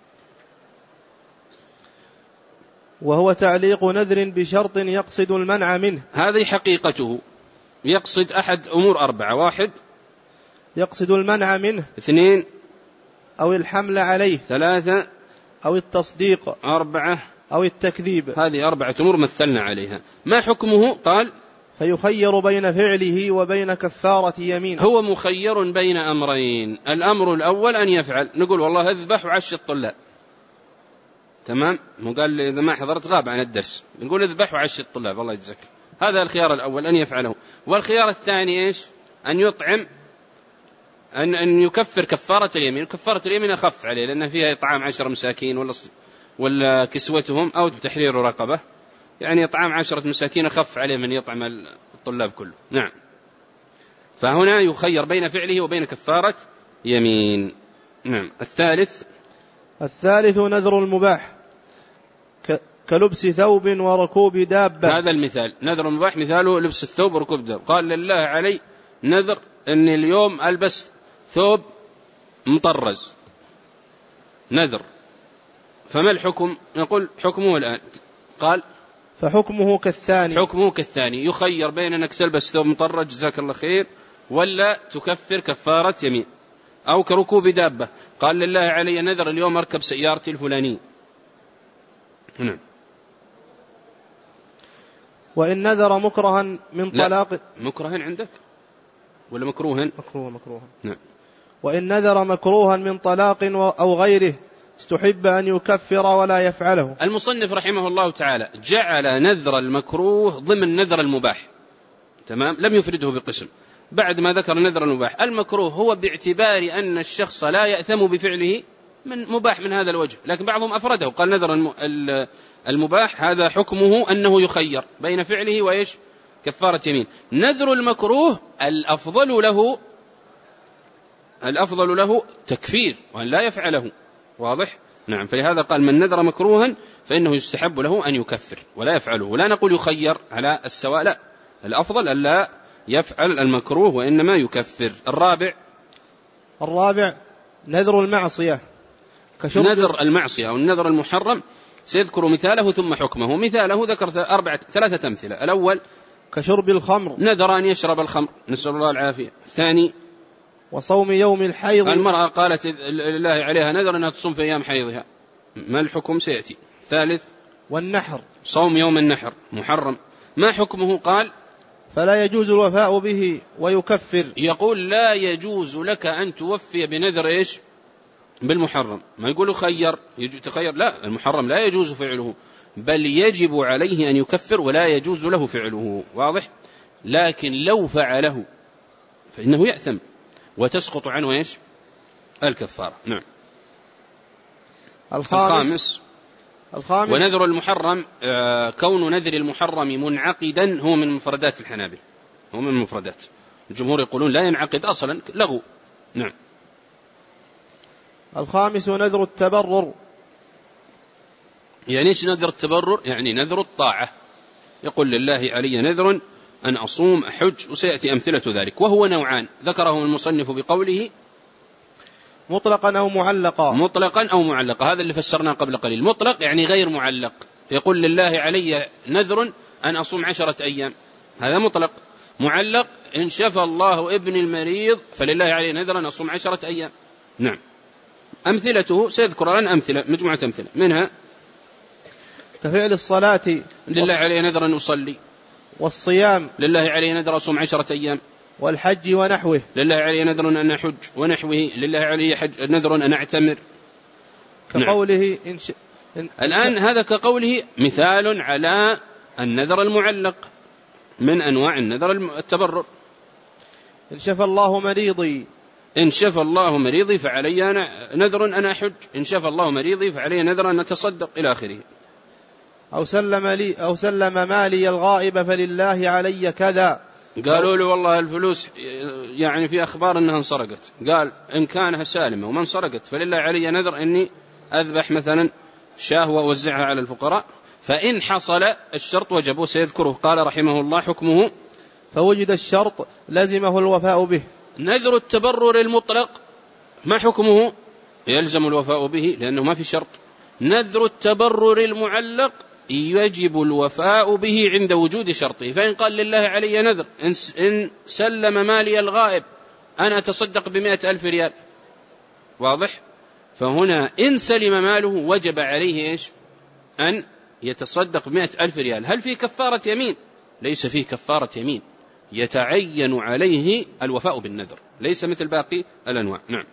وهو تعليق نذر بشرط يقصد المنع منه. هذه حقيقته، يقصد أحد أمور أربعة: واحد يقصد المنع منه، اثنين أو الحمل عليه. ثلاثة أو التصديق. أربعة أو التكذيب. هذه أربعة أمور مثلنا عليها. ما حكمه؟ قال فيخير بين فعله وبين كفارة يمين. هو مخير بين أمرين. الأمر الأول أن يفعل، نقول والله اذبح وعشي الطلاب، تمام، مو قال إذا ما حضرت غاب عن الدرس، نقول اذبح وعشي الطلاب الله يجزاك. هذا الخيار الأول أن يفعله. والخيار الثاني إيش؟ أن يطعم، أن أن يكفر كفارة اليمين. كفارة اليمين أخف عليه لأن فيها إطعام عشر مساكين ولا ولا كسوتهم أو تحرير رقبة، يعني إطعام عشرة مساكين أخف عليه من يطعم الطلاب كله. نعم. فهنا يخير بين فعله وبين كفارة يمين. نعم. الثالث الثالث نذر المباح كلبس ثوب وركوب دابة. هذا المثال نذر المباح مثاله لبس الثوب وركوب دابة. قال لله علي نذر أني اليوم ألبس ثوب مطرز، نذر، فما الحكم؟ نقول حكمه الآن. قال فحكمه كالثاني. حكمه كالثاني، يخير بين أنك تلبس ثوب مطرز جزاك الله خير ولا تكفر كفارة يمين، أو كركوب دابة. قال لله علي نذر اليوم أركب سيارتي الفلانية. نعم. وإن نذر مكرها من طلاق. مكرها عندك ولا مكروها؟ مكروه مكروها. نعم. وإن نذر مكروها من طلاق أو غيره استحب أن يكفر ولا يفعله. المصنف رحمه الله تعالى جعل نذر المكروه ضمن نذر المباح، تمام، لم يفرده بقسم. بعد ما ذكر نذر المباح، المكروه هو باعتبار أن الشخص لا يأثم بفعله من مباح من هذا الوجه، لكن بعضهم أفرده قال نذر المباح هذا حكمه أنه يخير بين فعله وإيش؟ كفارة يمين. نذر المكروه الأفضل له الأفضل له تكفير وأن لا يفعله. واضح؟ نعم. فلهذا قال من نذر مكروها فإنه يستحب له أن يكفر ولا يفعله. ولا نقول يخير على السواء، لا، الأفضل أن لا يفعل المكروه وإنما يكفر. الرابع الرابع نذر المعصية نذر المعصية أو النذر المحرم. سيذكر مثاله ثم حكمه. مثاله ذكر أربعة ثلاثة أمثلة. الأول كشرب الخمر، نذر أن يشرب الخمر، نسأل الله العافية. الثاني وصوم يوم الحيض. المرأة قالت لله عليها نذر أنها تصوم في أيام حيضها، ما الحكم؟ سيأتي. الثالث والنحر، صوم يوم النحر محرم، ما حكمه؟ قال فلا يجوز الوفاء به ويكفر. يقول لا يجوز لك أن توفي بنذر إيش؟ بالمحرم. ما يقول خير تخير، لا، المحرم لا يجوز فعله، بل يجب عليه أن يكفر ولا يجوز له فعله. واضح؟ لكن لو فعله فإنه يأثم وتسقط عنه إيش؟ الكفارة. نعم. الخامس, الخامس ونذر المحرم آه كون نذر المحرم منعقدا هو من مفردات الحنابلة، هو من المفردات. الجمهور يقولون لا ينعقد أصلا، لغو. نعم. الخامس نذر التبرر. يعني ايش نذر التبرر؟ يعني نذر الطاعة. يقول لله علي نذر أن أصوم أحج، وسيأتي أمثلة ذلك. وهو نوعان ذكره المصنف بقوله مطلقا أو معلقا. مطلقا أو معلقا، هذا اللي فسرناه قبل قليل. مطلق يعني غير معلق، يقول لله علي نذر أن أصوم عشرة أيام، هذا مطلق. معلق إن شفى الله ابن المريض فلله علي نذر أن أصوم عشرة أيام. نعم. أمثلته سيذكر لنا أمثلة، مجموعة أمثلة، منها كفعل الصلاة لله علي نذر أن أصلي، والصيام لله علي نذر أصوم عشرة أيام، والحج ونحوه لله علي نذر أن أحج، ونحوه لله علي حج نذر أن أعتمر. كقوله إن ش... إن... الآن هذا كقوله مثال على النذر المعلق من أنواع النذر التبرر. إن شفى الله مريضي إن شفى الله مريضي فعلي نذر أن أحج، إن شفى الله مريضي فعلي نذر أن أتصدق إلى آخره. أو سلم لي أو سلم مالي الغائب فلله علي كذا. قالوا له والله الفلوس يعني في أخبار أنها انسرقت، قال إن كانها سالمة وما انسرقت فلله علي نذر أني أذبح مثلا شاه وأوزعها على الفقراء، فإن حصل الشرط وجبه. سيذكره قال رحمه الله حكمه فوجد الشرط لزمه الوفاء به. نذر التبرر المطلق ما حكمه؟ يلزم الوفاء به لأنه ما في شرط. نذر التبرر المعلق يجب الوفاء به عند وجود شرطه. فإن قال لله علي نذر إن سلم مالي الغائب أنا أتصدق بمائة ألف ريال، واضح؟ فهنا إن سلم ماله وجب عليه إيش؟ أن يتصدق بمئة ألف ريال. هل فيه كفارة يمين؟ ليس فيه كفارة يمين، يتعين عليه الوفاء بالنذر، ليس مثل باقي الأنواع. نعم.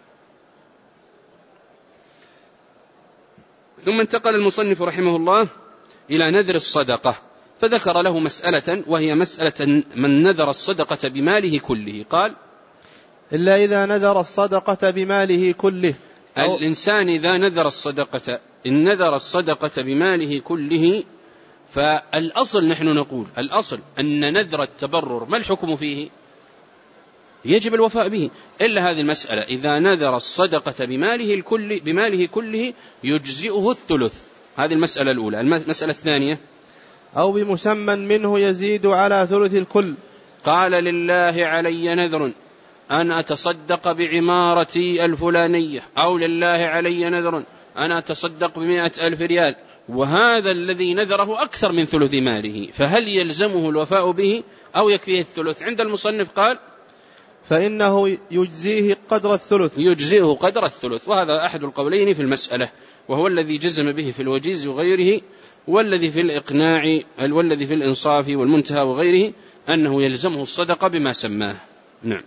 ثم انتقل المصنف رحمه الله إلى نذر الصدقة، فذكر له مسألة وهي مسألة من نذر الصدقة بماله كله. قال: إلا إذا نذر الصدقة بماله كله. الإنسان إذا نذر الصدقة إن نذر الصدقة بماله كله، فالأصل نحن نقول الأصل أن نذر التبرر ما الحكم فيه؟ يجب الوفاء به، إلا هذه المسألة إذا نذر الصدقة بماله الكل بماله كله يجزئه الثلث. هذه المسألة الأولى. المسألة الثانية: أو بمسمى منه يزيد على ثلث الكل. قال: لله علي نذر أن أتصدق بعمارتي الفلانية، أو لله علي نذر أن أتصدق بمئة ألف ريال، وهذا الذي نذره أكثر من ثلث ماله، فهل يلزمه الوفاء به أو يكفيه الثلث؟ عند المصنف قال: فإنه يجزيه قدر الثلث. يجزيه قدر الثلث، وهذا أحد القولين في المسألة، وهو الذي جزم به في الوجيز وغيره، والذي في الإقناع والذي في الإنصاف والمنتهى وغيره أنه يلزمه الصدقة بما سماه. نعم.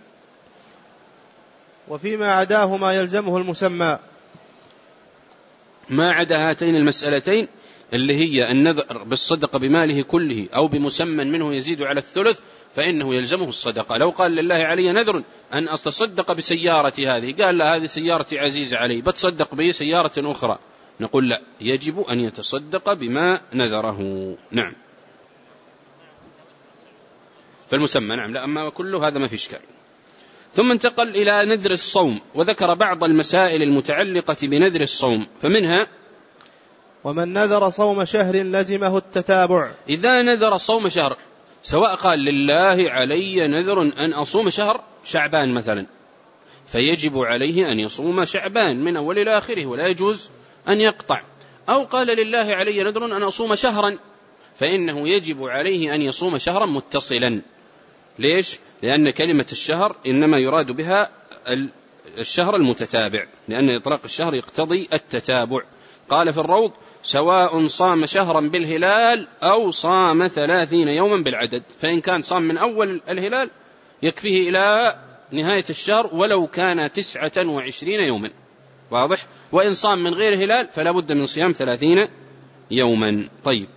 وفيما عداه ما يلزمه المسمى. ما عدا هاتين المسألتين اللي هي النذر بالصدقة بماله كله أو بمسمى منه يزيد على الثلث فإنه يلزمه الصدقة. لو قال: لله علي نذر أن أتصدق بسيارتي هذه، قال: لا، هذه سيارتي عزيزة علي، بتصدق به سيارة أخرى، نقول: لا، يجب أن يتصدق بما نذره. نعم. فالمسمى نعم، لا، أما كله هذا ما في إشكال. ثم انتقل إلى نذر الصوم، وذكر بعض المسائل المتعلقة بنذر الصوم، فمنها: ومن نذر صوم شهر لزمه التتابع. إذا نذر صوم شهر، سواء قال: لله علي نذر أن أصوم شهر شعبان مثلا، فيجب عليه أن يصوم شعبان من أول إلى آخره ولا يجوز أن يقطع، أو قال: لله علي نذر أن أصوم شهرا، فإنه يجب عليه أن يصوم شهرا متصلا. ليش؟ لأن كلمة الشهر إنما يراد بها الشهر المتتابع، لأن إطلاق الشهر يقتضي التتابع. قال في الروض: سواء صام شهرا بالهلال أو صام ثلاثين يوما بالعدد، فإن كان صام من أول الهلال يكفيه إلى نهاية الشهر ولو كان تسعة وعشرين يوما، واضح؟ وإن صام من غير هلال فلا بد من صيام ثلاثين يوما. طيب،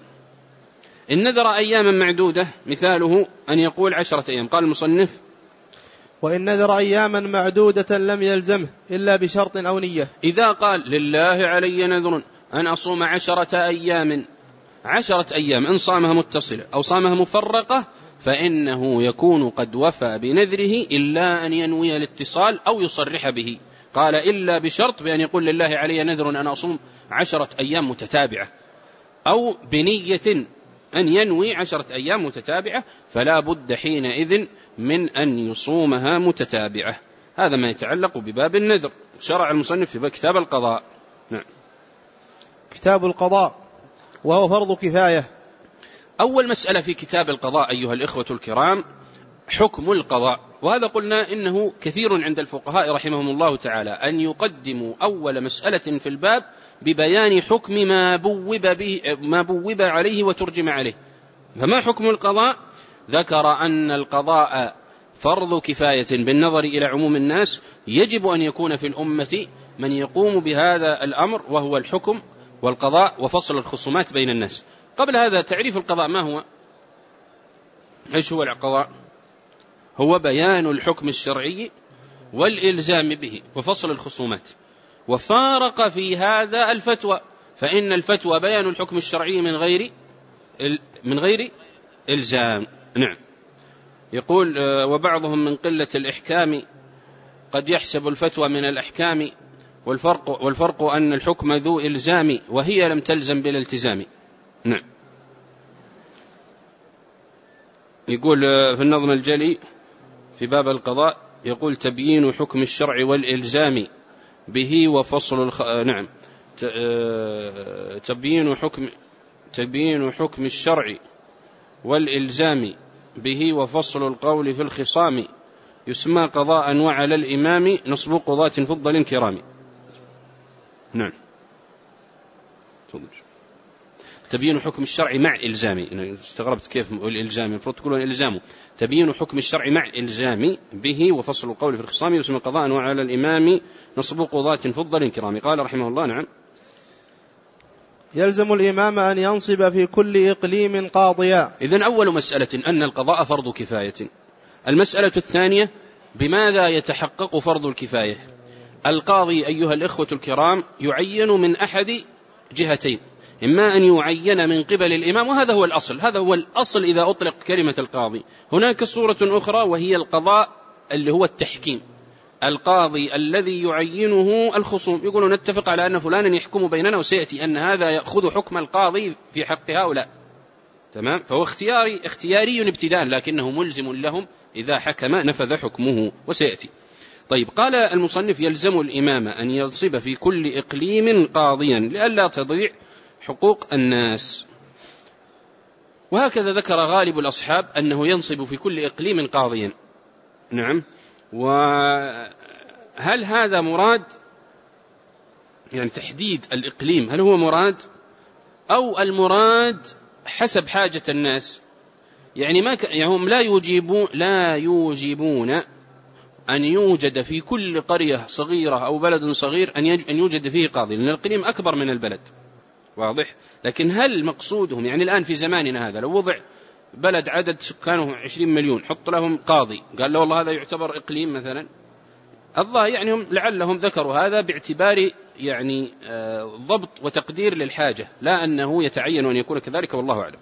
إن نذر أياما معدودة مثاله أن يقول عشرة أيام. قال المصنف: وإن نذر أياما معدودة لم يلزمه إلا بشرط أو نية. إذا قال: لله علي نذر أن أصوم عشرة أيام، عشرة أيام إن صامها متصلة أو صامها مفرقة فإنه يكون قد وفى بنذره إلا أن ينوي الاتصال أو يصرح به. قال: إلا بشرط بأن يقول: لله علي نذر أن أصوم عشرة أيام متتابعة، أو بنية أن ينوي عشرة أيام متتابعة، فلا بد حينئذ من أن يصومها متتابعة. هذا ما يتعلق بباب النذر. شرع المصنف في كتاب القضاء. نعم. كتاب القضاء وهو فرض كفاية. أول مسألة في كتاب القضاء أيها الإخوة الكرام حكم القضاء، وهذا قلنا إنه كثير عند الفقهاء رحمهم الله تعالى أن يقدموا أول مسألة في الباب ببيان حكم ما بوب, به ما بوب عليه وترجم عليه. فما حكم القضاء؟ ذكر أن القضاء فرض كفاية بالنظر إلى عموم الناس، يجب أن يكون في الأمة من يقوم بهذا الأمر، وهو الحكم والقضاء وفصل الخصومات بين الناس. قبل هذا تعريف القضاء ما هو؟ إيش هو القضاء؟ هو بيان الحكم الشرعي والإلزام به وفصل الخصومات. وفارق في هذا الفتوى، فإن الفتوى بيان الحكم الشرعي من غير من غير إلزام. نعم. يقول: وبعضهم من قلة الإحكام قد يحسب الفتوى من الأحكام، والفرق والفرق أن الحكم ذو إلزام وهي لم تلزم بالالتزام. نعم. يقول في النظم الجلي في باب القضاء، يقول: تبيين حكم الشرع والإلزام به وفصل الخ... نعم تبيين حكم تبيين حكم الشرع والإلزام به وفصل القول في الخصام، يسمى قضاء وعلى الإمام نصب قضاة فضل كرام. نعم. تبيين حكم الشرع مع إلزامي. أنا استغربت كيف الإلزامي، المفروض تقولون إلزامه. تبيين حكم الشرع مع إلزامي به وفصل القول في الخصام يسمى قضاء، وعلى الإمام نصب قضاة فضل كرام. قال رحمه الله: نعم. يلزم الإمام أن ينصب في كل إقليم قاضيا. إذن أول مسألة أن القضاء فرض كفاية. المسألة الثانية: بماذا يتحقق فرض الكفاية؟ القاضي أيها الإخوة الكرام يعين من أحد جهتين، إما أن يعين من قبل الإمام، وهذا هو الأصل، هذا هو الأصل إذا أطلق كلمة القاضي. هناك صورة أخرى وهي القضاء اللي هو التحكيم، القاضي الذي يعينه الخصوم، يقولون نتفق على أن فلانا يحكم بيننا، وسيأتي أن هذا يأخذ حكم القاضي في حق هؤلاء، تمام؟ فهو اختياري اختياري ابتداء، لكنه ملزم لهم إذا حكم نفذ حكمه، وسيأتي. طيب، قال المصنف: يلزم الإمام أن ينصب في كل إقليم قاضيا لئلا تضيع حقوق الناس. وهكذا ذكر غالب الأصحاب أنه ينصب في كل إقليم قاضيا. نعم. وهل هذا مراد؟ يعني تحديد الإقليم هل هو مراد، أو المراد حسب حاجة الناس؟ يعني ما ك... يعني هم لا يوجبون لا يوجبون أن يوجد في كل قرية صغيرة أو بلد صغير أن, يج... أن يوجد فيه قاضي، لأن الإقليم أكبر من البلد، واضح؟ لكن هل مقصودهم يعني الآن في زماننا هذا لو وضع بلد عدد سكانه عشرين مليون حط لهم قاضي، قال له والله هذا يعتبر إقليم مثلا؟ الظاهر يعني هم لعلهم ذكروا هذا باعتبار يعني آه ضبط وتقدير للحاجة، لا أنه يتعين أن يكون كذلك، والله أعلم.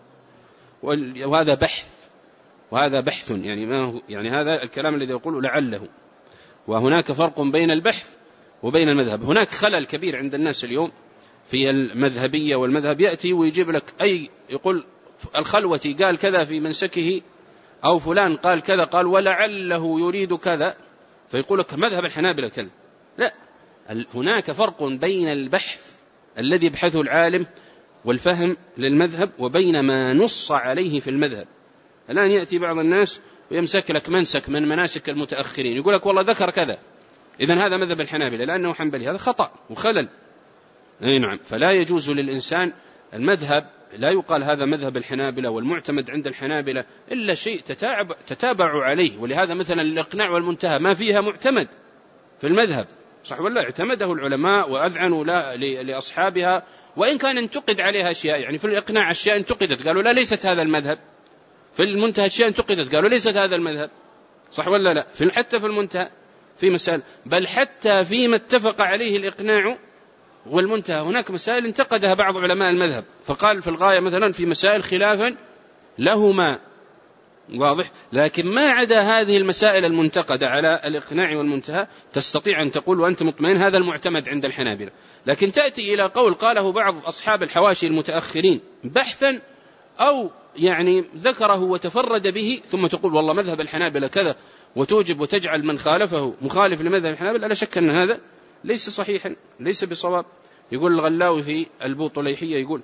وهذا بحث وهذا بحث يعني ما هو يعني هذا الكلام الذي يقول لعله. وهناك فرق بين البحث وبين المذهب. هناك خلل كبير عند الناس اليوم في المذهبية، والمذهب يأتي ويجيب لك أي يقول الخلوتي قال كذا في منسكه، أو فلان قال كذا قال ولعله يريد كذا، فيقول لك مذهب الحنابلة كذا. لا، هناك فرق بين البحث الذي يبحثه العالم والفهم للمذهب وبين ما نص عليه في المذهب. الآن يأتي بعض الناس ويمسك لك منسك من مناسك المتأخرين، يقول لك والله ذكر كذا، إذن هذا مذهب الحنابلة لأنه حنبلي. هذا خطأ وخلل. أي نعم. فلا يجوز للإنسان المذهب، لا يقال هذا مذهب الحنابلة والمعتمد عند الحنابلة إلا شيء تتابع, تتابع عليه. ولهذا مثلا الإقناع والمنتهى ما فيها معتمد في المذهب، صح ولا؟ اعتمده العلماء وأذعنوا لأصحابها، وإن كان انتقد عليها أشياء، يعني في الإقناع أشياء انتقدت قالوا لا ليست هذا المذهب، في المنتهى أشياء انتقدت قالوا ليست هذا المذهب، صح ولا لا؟ في حتى في المنتهى في مسائل، بل حتى فيما اتفق عليه الإقناع والمنتهى هناك مسائل انتقدها بعض علماء المذهب، فقال في الغاية مثلا في مسائل خلافا لهما، واضح؟ لكن ما عدا هذه المسائل المنتقدة على الإقناع والمنتهى تستطيع أن تقول وأنت مطمئن هذا المعتمد عند الحنابلة. لكن تأتي إلى قول قاله بعض أصحاب الحواشي المتأخرين بحثا أو يعني ذكره وتفرد به، ثم تقول والله مذهب الحنابلة كذا، وتوجب وتجعل من خالفه مخالف لمذهب الحنابلة، لا شك أن هذا ليس صحيحا، ليس بصواب. يقول الغلاوي في البوطليحية يقول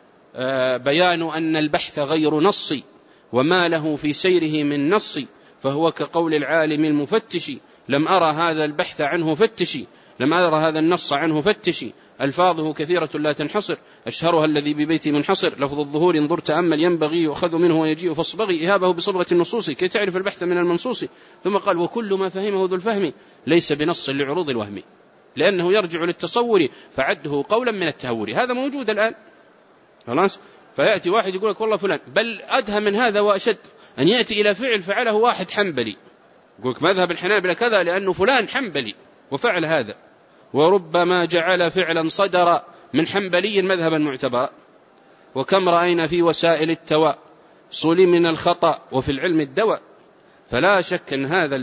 آه بيان أن البحث غير نصي وما له في سيره من نص، فهو كقول العالم المفتش لم أرى هذا البحث عنه فتشي، لم أرى هذا النص عنه فتشي، ألفاظه كثيرة لا تنحصر، أشهرها الذي ببيتي منحصر، لفظ الظهور انظر تأمل ينبغي يؤخذ منه ويجيء فاصبغي إهابه بصبغة النصوص كي تعرف البحث من المنصوص. ثم قال وكل ما فهمه ذو الفهم ليس بنص لعروض الوهم، لأنه يرجع للتصور فعده قولا من التهور. هذا موجود الآن، خلاص. فيأتي واحد يقول لك والله فلان، بل أدهى من هذا وأشد أن يأتي إلى فعل فعله واحد حنبلي، يقول لك مذهب الحنابلة كذا لأنه فلان حنبلي وفعل هذا، وربما جعل فعلا صدر من حنبلي مذهبا معتبرا، وكم رأينا في وسائل التواء صلي من الخطأ وفي العلم الدواء. فلا شك أن هذا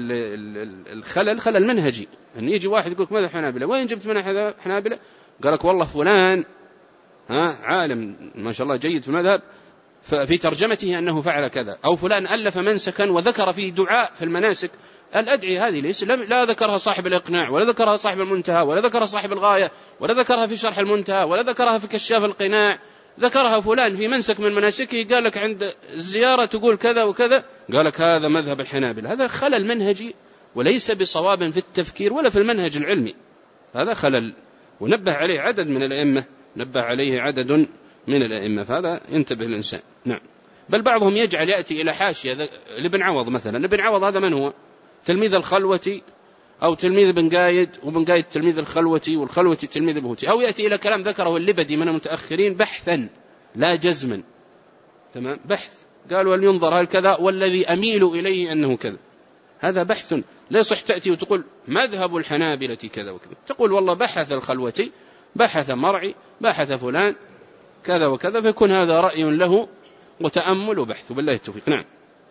الخلل خلل منهجي، أن يجي واحد يقول لك ماذا حنابلة، وين جبت من حنابلة؟ قال لك والله فلان ها عالم ما شاء الله جيد في المذهب في ترجمته أنه فعل كذا، أو فلان ألف منسكا وذكر فيه دعاء في المناسك. الأدعية هذه ليس لا ذكرها صاحب الإقناع ولا ذكرها صاحب المنتهى ولا ذكرها صاحب الغاية ولا ذكرها في شرح المنتهى ولا ذكرها في كشاف القناع، ذكرها فلان في منسك من مناسكه قال لك عند الزيارة تقول كذا وكذا، قال لك هذا مذهب الحنابل. هذا خلل منهجي وليس بصواب في التفكير ولا في المنهج العلمي، هذا خلل. ونبه عليه عدد من الأئمة، نبه عليه عدد من الأئمة، فهذا ينتبه الإنسان. نعم. بل بعضهم يجعل يأتي إلى حاشية لابن عوض مثلا. ابن عوض هذا من هو؟ تلميذ الخلوتي أو تلميذ ابن قايد، وابن قايد تلميذ الخلوتي، والخلوتي تلميذ البهوتي، أو يأتي إلى كلام ذكره اللبدي من المتأخرين بحثا لا جزما، تمام، بحث، قالوا هل ينظر هل كذا، والذي أميل إليه أنه كذا. هذا بحث، لا يصح تأتي وتقول مذهب الحنابلة كذا وكذا، تقول والله بحث الخلوتي، بحث مرعي، بحث فلان كذا وكذا، فيكون هذا رأي له وتأمل وبحث، بالله التوفيق. نعم.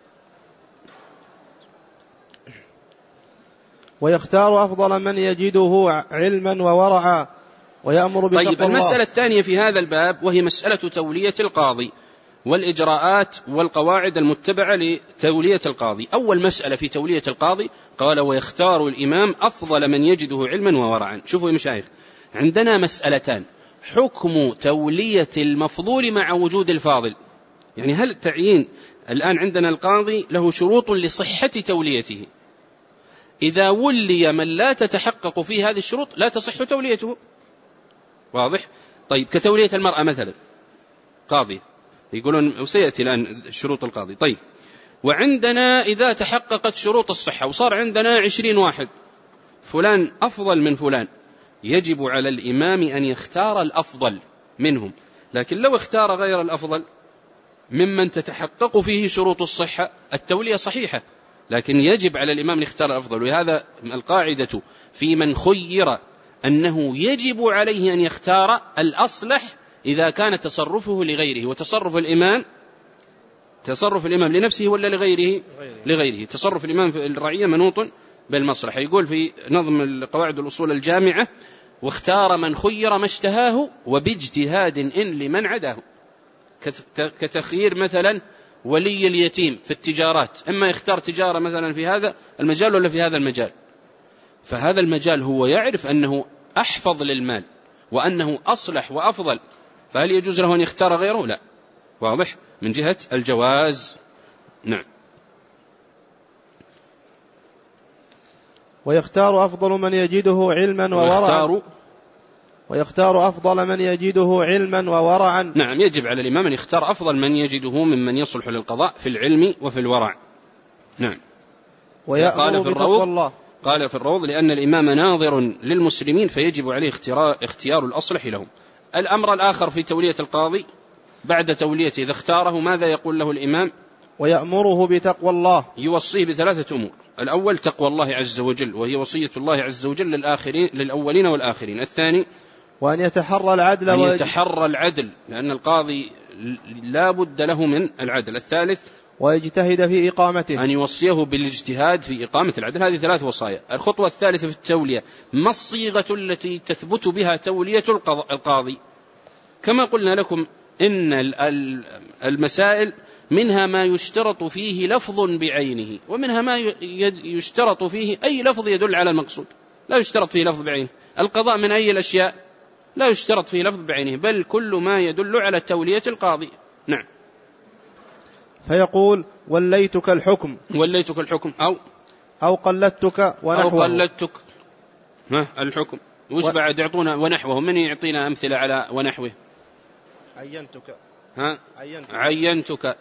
ويختار أفضل من يجده علما وورعا ويأمر بتقوى الله. طيب، المسألة الثانية في هذا الباب وهي مسألة تولية القاضي والإجراءات والقواعد المتبعة لتولية القاضي. أول مسألة في تولية القاضي قال ويختار الإمام أفضل من يجده علما وورعا. شوفوا يا مشايخ، عندنا مسألتان: حكم تولية المفضول مع وجود الفاضل. يعني هل تعيين الآن عندنا القاضي له شروط لصحة توليته، إذا ولي من لا تتحقق فيه هذه الشروط لا تصح توليته. واضح؟ طيب، كتولية المرأة مثلا، قاضي يقولون وسيأتي الآن شروط القاضي. طيب، وعندنا إذا تحققت شروط الصحة وصار عندنا عشرين واحد، فلان أفضل من فلان، يجب على الإمام أن يختار الأفضل منهم. لكن لو اختار غير الأفضل ممن تتحقق فيه شروط الصحة التولية صحيحة، لكن يجب على الإمام أن يختار الأفضل. وهذا القاعدة في من خير أنه يجب عليه أن يختار الأصلح إذا كان تصرفه لغيره. وتصرف الإمام تصرف الإمام لنفسه ولا لغيره؟ لغيره. تصرف الإمام في الرعية منوط بالمصلحة. يقول في نظم القواعد الأصول الجامعة: واختار من خير ما اشتهاه وباجتهاد إن لمن عداه. كتخيير مثلا ولي اليتيم في التجارات، إما يختار تجارة مثلا في هذا المجال ولا في هذا المجال، فهذا المجال هو يعرف أنه أحفظ للمال وأنه أصلح وأفضل، فهل يجوز له أن يختار غيره؟ لا. واضح؟ من جهة الجواز. نعم. ويختار أفضل من يجده علما وورعا ويختار أفضل من يجده علما وورعا. نعم، يجب على الإمام أن يختار أفضل من يجده ممن يصلح للقضاء في العلم وفي الورع. نعم. ويأمر بتقوى الله. قال في الروض: لأن الإمام ناظر للمسلمين فيجب عليه اختيار الأصلح لهم. الأمر الآخر في تولية القاضي بعد توليته إذا اختاره ماذا يقول له الإمام؟ ويأمره بتقوى الله، يوصيه بثلاثة أمور: الأول تقوى الله عز وجل، وهي وصية الله عز وجل للآخرين للأولين والآخرين. الثاني وأن يتحرى العدل أن يتحرى العدل، لأن القاضي لا بد له من العدل. الثالث ويجتهد في إقامته، أن يوصيه بالاجتهاد في إقامة العدل. هذه ثلاث وصايا. الخطوة الثالثة في التولية: ما الصيغة التي تثبت بها تولية القاضي؟ كما قلنا لكم إن المسائل منها ما يشترط فيه لفظ بعينه، ومنها ما يشترط فيه أي لفظ يدل على المقصود. لا يشترط فيه لفظ بعينه. القضاء من أي الأشياء لا يشترط فيه لفظ بعينه، بل كل ما يدل على تولية القاضي. نعم. فيقول: وليتك الحكم وليتك الحكم أو أو قلدتك ونحوه. أو قلدتك ها الحكم. وش و... بعد يعطونا ونحوه؟ من يعطينا أمثلة على ونحوه؟ عينتك ها عينتك عينتك,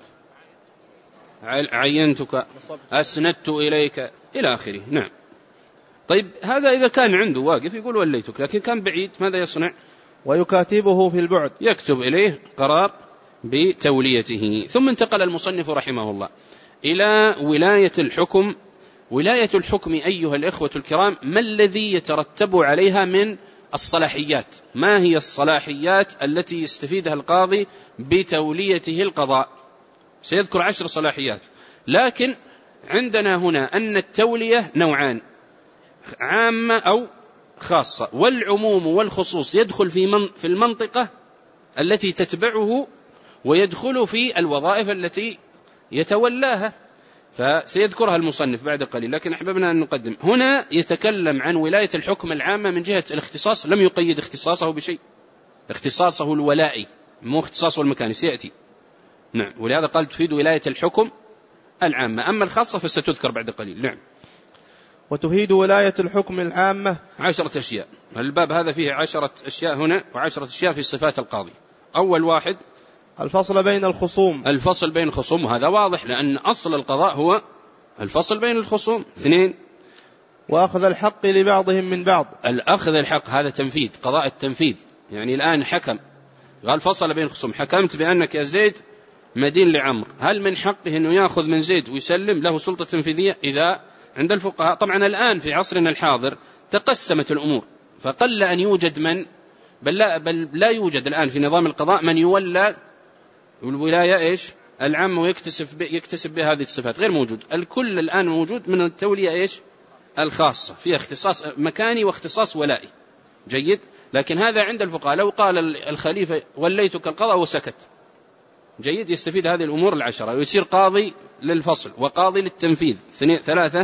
عينتك. أسندت إليك إلى آخره. نعم. طيب، هذا إذا كان عنده واقف يقول وليتك، لكن كان بعيد ماذا يصنع؟ ويكاتبه في البعد، يكتب إليه قرار بتوليته. ثم انتقل المصنف رحمه الله إلى ولاية الحكم. ولاية الحكم أيها الإخوة الكرام ما الذي يترتب عليها من الصلاحيات؟ ما هي الصلاحيات التي يستفيدها القاضي بتوليته القضاء؟ سيذكر عشر صلاحيات، لكن عندنا هنا أن التولية نوعان: عامة أو خاصة. والعموم والخصوص يدخل في من في المنطقة التي تتبعه، ويدخل في الوظائف التي يتولاها، فسيذكرها المصنف بعد قليل، لكن أحببنا أن نقدم. هنا يتكلم عن ولاية الحكم العامة من جهة الاختصاص، لم يقيد اختصاصه بشيء، اختصاصه الولائي مو اختصاصه المكاني، سيأتي. نعم. ولهذا قال تفيد ولاية الحكم العامة. أما الخاصة فستذكر بعد قليل. نعم. وتفيد ولاية الحكم العامة عشرة أشياء. الباب هذا فيه عشرة أشياء هنا وعشرة أشياء في صفات القاضي. أول واحد الفصل بين الخصوم، الفصل بين الخصوم، وهذا واضح لأن أصل القضاء هو الفصل بين الخصوم. اثنين وأخذ الحق لبعضهم من بعض، الأخذ الحق هذا تنفيذ، قضاء التنفيذ. يعني الآن حكم قال فصل بين الخصوم، حكمت بأنك يا زيد مدين لعمر، هل من حقه أنه يأخذ من زيد ويسلم له سلطة تنفيذية؟ إذا عند الفقهاء طبعا الآن في عصرنا الحاضر تقسمت الأمور، فقل أن يوجد من بل لا, بل لا يوجد الآن في نظام القضاء من يولى الولاية إيش العامة ويكتسب يكتسب بها هذه الصفات، غير موجود. الكل الآن موجود من التولية إيش الخاصة، فيها اختصاص مكاني واختصاص ولائي. جيد. لكن هذا عند الفقهاء لو قال الخليفة وليتك القضاء وسكت، جيد، يستفيد هذه الأمور العشرة ويصير قاضي للفصل وقاضي للتنفيذ. ثلاثة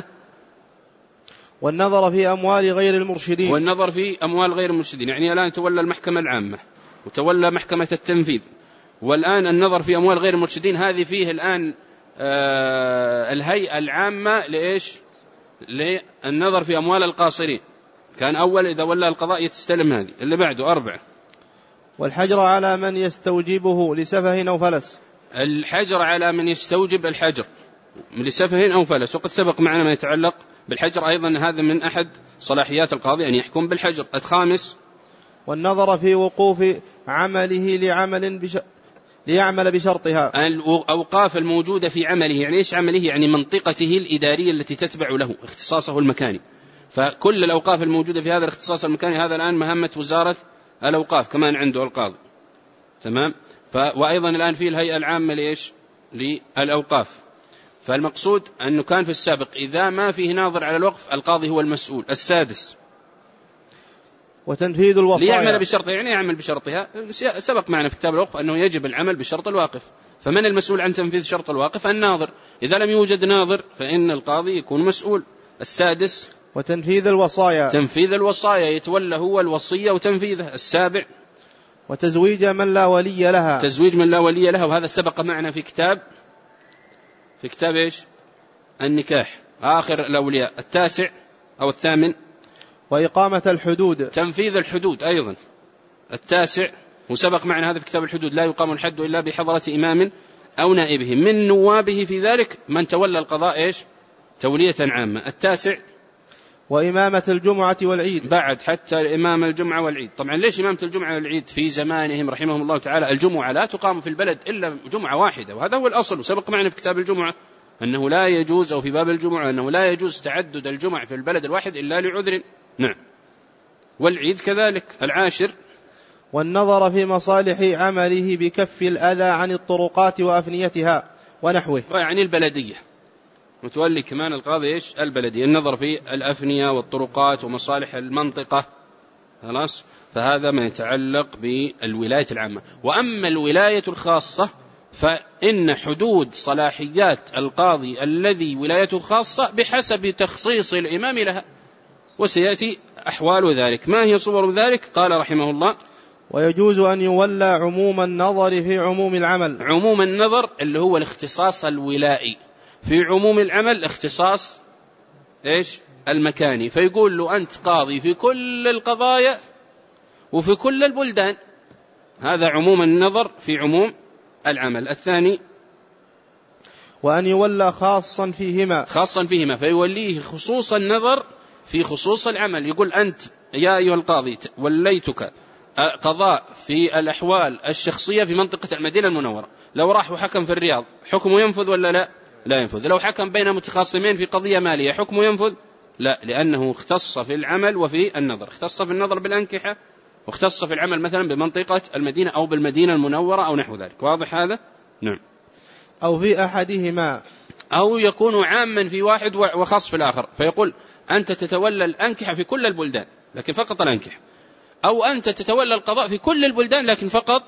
والنظر في أموال غير المرشدين، والنظر في أموال غير المرشدين، يعني الآن تولى المحكمة العامة وتولى محكمة التنفيذ، والآن النظر في أموال غير المرشدين هذه فيه الآن آه الهيئة العامة لإيش للنظر في أموال القاصرين، كان أول إذا ولى القضاء يتستلم هذه. اللي بعده أربعة والحجر على من يستوجبه لسفه أو فلس، الحجر على من يستوجب الحجر لسفه أو فلس، وقد سبق معنا ما يتعلق بالحجر أيضا، هذا من أحد صلاحيات القاضي أن يحكم بالحجر. الخامس والنظر في وقوف عمله لعمل بش... ليعمل بشرطها، الأوقاف الموجودة في عمله. يعني إيش عمله؟ يعني منطقته الإدارية التي تتبع له اختصاصه المكاني، فكل الأوقاف الموجودة في هذا الاختصاص المكاني هذا الآن مهمة وزارة الأوقاف كمان عنده القاضي. تمام. ف... وأيضا الآن في الهيئة العامة لإيش للأوقاف. فالمقصود أنه كان في السابق إذا ما فيه ناظر على الوقف القاضي هو المسؤول. السادس وتنفيذ الوصايا، ليعمل بشرطها. يعني يعمل بشرطها، سبق معنا في كتاب الوقف أنه يجب العمل بشرط الواقف، فمن المسؤول عن تنفيذ شرط الواقف؟ الناظر. إذا لم يوجد ناظر فإن القاضي يكون مسؤول. السادس وتنفيذ الوصايا، تنفيذ الوصايا، يتولى هو الوصية وتنفيذها. السابع وتزويج من لا ولي لها، تزويج من لا ولي لها، وهذا سبق معنا في كتاب في كتاب إيش النكاح آخر الأولياء. التاسع أو الثامن وإقامة الحدود، تنفيذ الحدود أيضا. التاسع وسبق معنا هذا في كتاب الحدود، لا يقام الحد إلا بحضرة إمام أو نائبه من نوابه في ذلك من تولى القضاء إيش تولية عامة. التاسع وإمامة الجمعة والعيد، بعد حتى إمام الجمعة والعيد. طبعا ليش إمامة الجمعة والعيد في زمانهم رحمهم الله تعالى؟ الجمعة لا تقام في البلد إلا جمعة واحدة، وهذا هو الأصل. وسبق معنا في كتاب الجمعة أنه لا يجوز، أو في باب الجمعة أنه لا يجوز تعدد الجمع في البلد الواحد إلا لعذر. نعم. والعيد كذلك. العاشر والنظر في مصالح عمله بكف الأذى عن الطرقات وأفنيتها ونحوه، يعني البلدية، متولي كمان القاضي إيش البلدية، النظر في الأفنية والطرقات ومصالح المنطقة. خلاص. فهذا ما يتعلق بالولاية العامة. وأما الولاية الخاصة فإن حدود صلاحيات القاضي الذي ولايته خاصة بحسب تخصيص الإمام لها، وسيأتي أحوال ذلك. ما هي صور ذلك؟ قال رحمه الله ويجوز أن يولى عموم النظر في عموم العمل، عموم النظر اللي هو الاختصاص الولائي، في عموم العمل اختصاص إيش المكاني، فيقول له أنت قاضي في كل القضايا وفي كل البلدان، هذا عموم النظر في عموم العمل. الثاني وأن يولى خاصا فيهما، خاصا فيهما فيوليه خصوص النظر في خصوص العمل، يقول أنت يا أيها القاضي وليتك قضاء في الأحوال الشخصية في منطقة المدينة المنورة، لو راح وحكم في الرياض حكمه ينفذ ولا لا؟ لا ينفذ. لو حكم بين متخاصمين في قضية مالية حكمه ينفذ؟ لا، لأنه اختص في العمل وفي النظر، اختص في النظر بالأنكحة واختص في العمل مثلا بمنطقة المدينة أو بالمدينة المنورة أو نحو ذلك. واضح هذا؟ نعم. أو في أحدهما، أو يكون عاما في واحد وخاص في الآخر، فيقول أنت تتولى الأنكحة في كل البلدان لكن فقط الأنكحة، أو أنت تتولى القضاء في كل البلدان لكن فقط،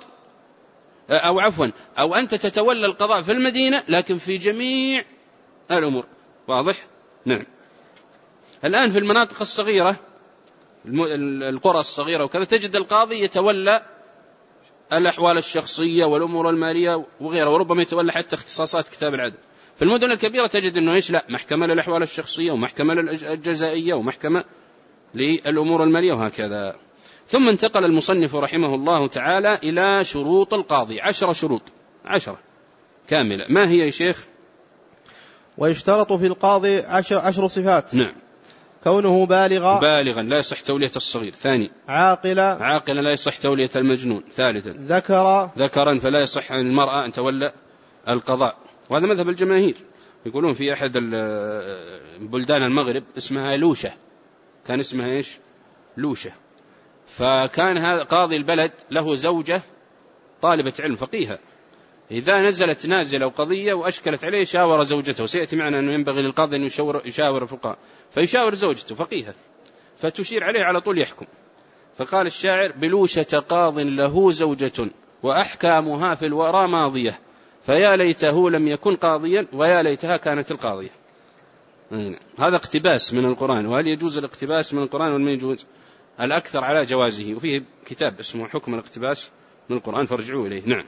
أو عفوا أو أنت تتولى القضاء في المدينة لكن في جميع الأمور. واضح؟ نعم. الآن في المناطق الصغيرة القرى الصغيرة وكذا تجد القاضي يتولى الأحوال الشخصية والأمور المالية وغيرها، وربما يتولى حتى اختصاصات كتاب العدل. في المدن الكبيرة تجد أنه إيش لا محكمة للأحوال الشخصية ومحكمة للجزائية ومحكمة للأمور المالية وهكذا. ثم انتقل المصنف رحمه الله تعالى إلى شروط القاضي، عشر شروط، عشرة كاملة. ما هي يا شيخ؟ ويشترط في القاضي عشر, عشر صفات. نعم. كونه بالغا بالغا لا يصح تولية الصغير. ثاني عاقلا عاقلا لا يصح تولية المجنون. ثالثا ذكر ذكرا فلا يصح عن المرأة أن تولى القضاء، وهذا مذهب الجماهير. يقولون في أحد بلدان المغرب اسمها لوشة، كان اسمها إيش؟ لوشة. فكان هذا قاضي البلد له زوجة طالبة علم فقيهة، إذا نزلت نازلة وقضية وأشكلت عليه شاور زوجته، وسيأتي معنا أنه ينبغي للقاضي أن يشاور, يشاور الفقهاء، فيشاور زوجته فقيهة فتشير عليه على طول يحكم. فقال الشاعر: بلوشة قاض له زوجة وأحكامها في الورى ماضية، فيا ليته لم يكن قاضيا ويا ليتها كانت القاضية. هذا اقتباس من القرآن. وهل يجوز الاقتباس من القرآن ولا ما يجوز؟ الأكثر على جوازه، وفيه كتاب اسمه حكم الاقتباس من القرآن فارجعوا إليه. نعم.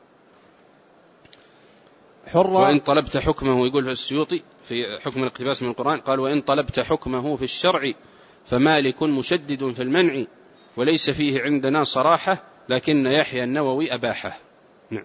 حرة. وإن طلبت حكمه، يقول في السيوطي في حكم الاقتباس من القرآن، قال: وإن طلبت حكمه في الشرع فمالك مشدد في المنع وليس فيه عندنا صراحة لكن يحيى النووي أباحه. نعم.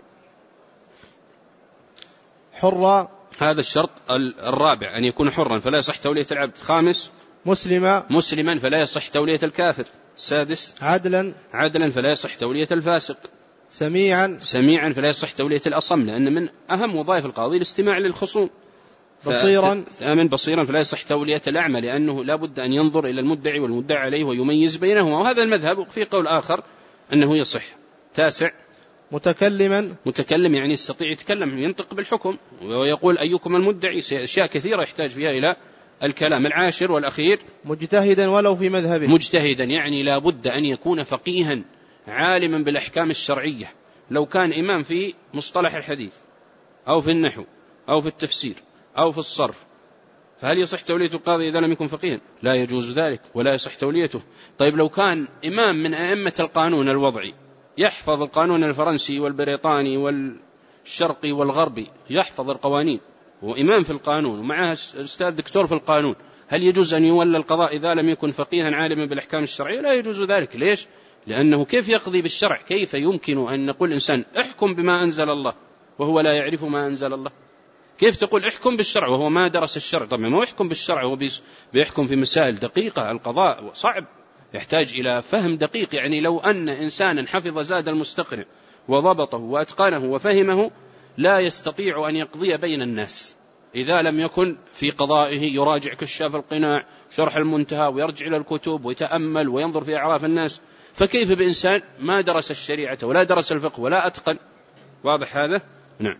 حرة. هذا الشرط الرابع، أن يكون حرا فلا يصح تولية العبد. خامس مسلما مسلما فلا يصح تولية الكافر. سادس عدلا عدلا فلا يصح تولية الفاسق. سميعا سميعا فلا يصح تولية الأصم، لأن من أهم وظائف القاضي الاستماع للخصوم. بصيرا ثامن بصيرا فلا يصح تولية الأعمى، لأنه لا بد أن ينظر إلى المدعي والمدعى عليه ويميز بينهما، وهذا المذهب. وفي قول آخر أنه يصح. تاسع متكلما متكلم يعني يستطيع يتكلم ينطق بالحكم ويقول أيكم المدعي، أشياء كثيرة يحتاج فيها إلى الكلام. العاشر والأخير مجتهدا ولو في مذهبه. مجتهدا يعني لا بد أن يكون فقيها عالما بالأحكام الشرعية، لو كان إمام في مصطلح الحديث أو في النحو أو في التفسير أو في الصرف، فهل يصح تولية القاضي إذا لم يكن فقيها؟ لا يجوز ذلك ولا يصح توليته. طيب لو كان إمام من أئمة القانون الوضعي، يحفظ القانون الفرنسي والبريطاني والشرقي والغربي، يحفظ القوانين وإمام في القانون ومعه أستاذ دكتور في القانون، هل يجوز أن يولى القضاء إذا لم يكن فقيها عالما بالأحكام الشرعية؟ لا يجوز ذلك. ليش؟ لأنه كيف يقضي بالشرع؟ كيف يمكن أن نقول إنسان احكم بما أنزل الله وهو لا يعرف ما أنزل الله؟ كيف تقول احكم بالشرع وهو ما درس الشرع؟ طبعا ما يحكم بالشرع، هو بيحكم في مسائل دقيقة. القضاء صعب، يحتاج إلى فهم دقيق. يعني لو أن إنسانا حفظ زاد المستقنع وضبطه وأتقنه وفهمه لا يستطيع أن يقضي بين الناس إذا لم يكن في قضائه يراجع كشاف القناع شرح المنتهى ويرجع إلى الكتب ويتأمل وينظر في أعراف الناس، فكيف بإنسان ما درس الشريعة ولا درس الفقه ولا أتقن؟ واضح هذا؟ نعم.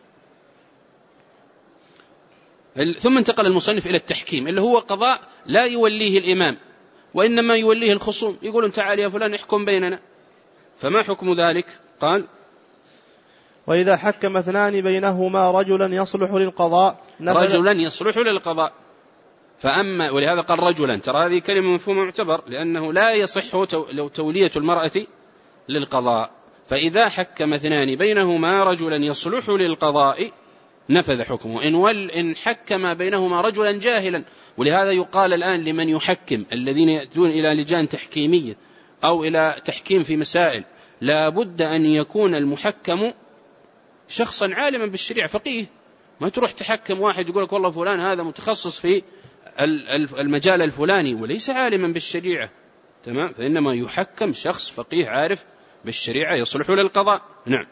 ثم انتقل المصنف إلى التحكيم، اللي هو قضاء لا يوليه الإمام وإنما يوليه الخصوم، يقولون تعال يا فلان احكم بيننا. فما حكم ذلك؟ قال: وإذا حكم اثنان بينهما رجلا يصلح للقضاء رجلا يصلح للقضاء. فأما ولهذا قال رجلا، ترى هذه كلمة مفهومة معتبر، لأنه لا يصح لو تولية المرأة للقضاء. فإذا حكم اثنان بينهما رجلا يصلح للقضاء نفذ حكمه. إن, ول إن حكم بينهما رجلا جاهلا، ولهذا يقال الآن لمن يحكم الذين يأتون إلى لجان تحكيمية أو إلى تحكيم في مسائل، لا بد أن يكون المحكم شخصا عالما بالشريعة فقيه. ما تروح تحكم واحد يقول لك والله فلان هذا متخصص في المجال الفلاني وليس عالما بالشريعة، تمام؟ فإنما يحكم شخص فقيه عارف بالشريعة يصلح للقضاء. نعم.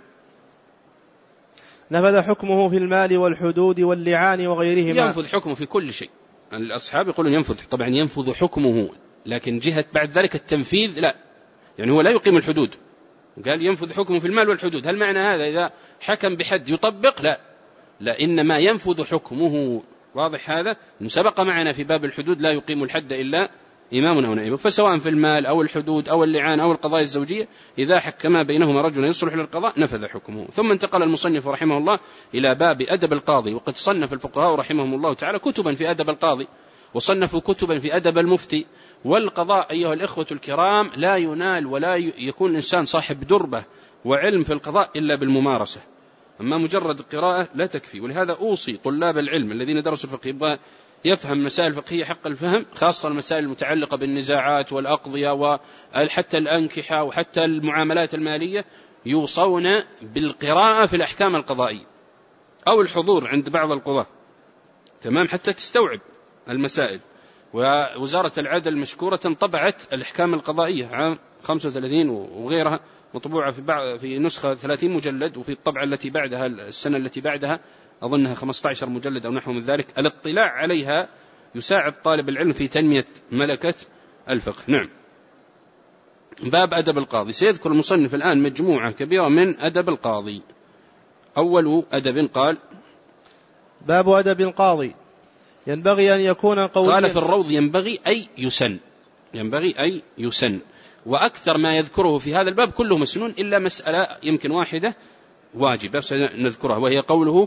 نفذ حكمه في المال والحدود واللعان وغيرهما. ينفذ حكمه في كل شيء. الأصحاب يقولون ينفذ، طبعا ينفذ حكمه، لكن جهة بعد ذلك التنفيذ لا، يعني هو لا يقيم الحدود. قال ينفذ حكمه في المال والحدود، هل معنى هذا إذا حكم بحد يطبق؟ لا لا، إنما ينفذ حكمه. واضح هذا؟ سبق معنا في باب الحدود لا يقيم الحد إلا إمام أو نائب. فسواء في المال أو الحدود أو اللعان أو القضايا الزوجية إذا حكما بينهما رجل يصلح للقضاء نفذ حكمه. ثم انتقل المصنف رحمه الله إلى باب أدب القاضي، وقد صنف الفقهاء رحمهم الله تعالى كتبا في أدب القاضي، وصنفوا كتبا في أدب المفتي. والقضاء أيها الإخوة الكرام لا ينال ولا يكون إنسان صاحب دربة وعلم في القضاء إلا بالممارسة. أما مجرد القراءة لا تكفي. ولهذا أوصي طلاب العلم الذين درسوا الفقه يبغى يفهم مسائل الفقهية حق الفهم، خاصة المسائل المتعلقة بالنزاعات والأقضية وحتى الأنكحة وحتى المعاملات المالية، يوصون بالقراءة في الأحكام القضائية أو الحضور عند بعض القضاة، تمام، حتى تستوعب المسائل. ووزارة العدل مشكورة طبعت الأحكام القضائية عام خمسة وثلاثين وغيرها، مطبوعة في بعض في نسخة ثلاثين مجلد، وفي الطبعة التي بعدها السنة التي بعدها أظنها خمسة عشر مجلد أو نحو من ذلك. الاطلاع عليها يساعد طالب العلم في تنمية ملكة الفقه. نعم. باب أدب القاضي. سيذكر المصنف الآن مجموعة كبيرة من أدب القاضي. أول أدب قال: باب أدب القاضي. ينبغي أن يكون قويا. قال في الروض: ينبغي أي يسن، ينبغي أي يسن. وأكثر ما يذكره في هذا الباب كله مسنون إلا مسألة يمكن واحدة واجبة سنذكرها، وهي قوله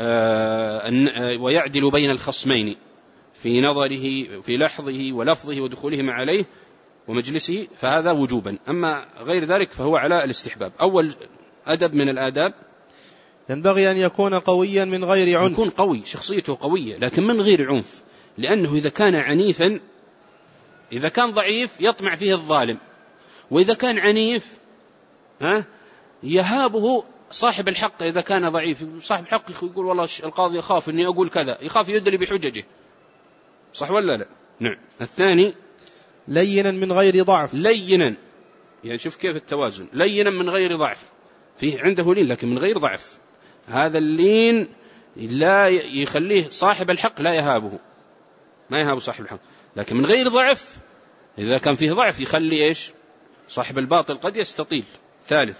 آه ويعدل بين الخصمين في نظره في لحظه ولفظه ودخولهما عليه ومجلسه، فهذا وجوبا. أما غير ذلك فهو على الاستحباب. أول أدب من الآداب: ينبغي أن يكون قويا من غير عنف. يكون قوي، شخصيته قوية لكن من غير عنف، لأنه إذا كان عنيفا، إذا كان ضعيف يطمع فيه الظالم، وإذا كان عنيف ها يهابه صاحب الحق. إذا كان ضعيف صاحب الحق يقول والله القاضي يخاف أني أقول كذا، يخاف يدلي بحججه، صح ولا لا؟ نعم. الثاني: لينا من غير ضعف. لينا، يعني شوف كيف التوازن، لينا من غير ضعف، فيه عنده لين لكن من غير ضعف. هذا اللين لا يخليه صاحب الحق لا يهابه، ما يهاب صاحب الحق، لكن من غير ضعف. إذا كان فيه ضعف يخلي إيش؟ صاحب الباطل قد يستطيل. ثالث: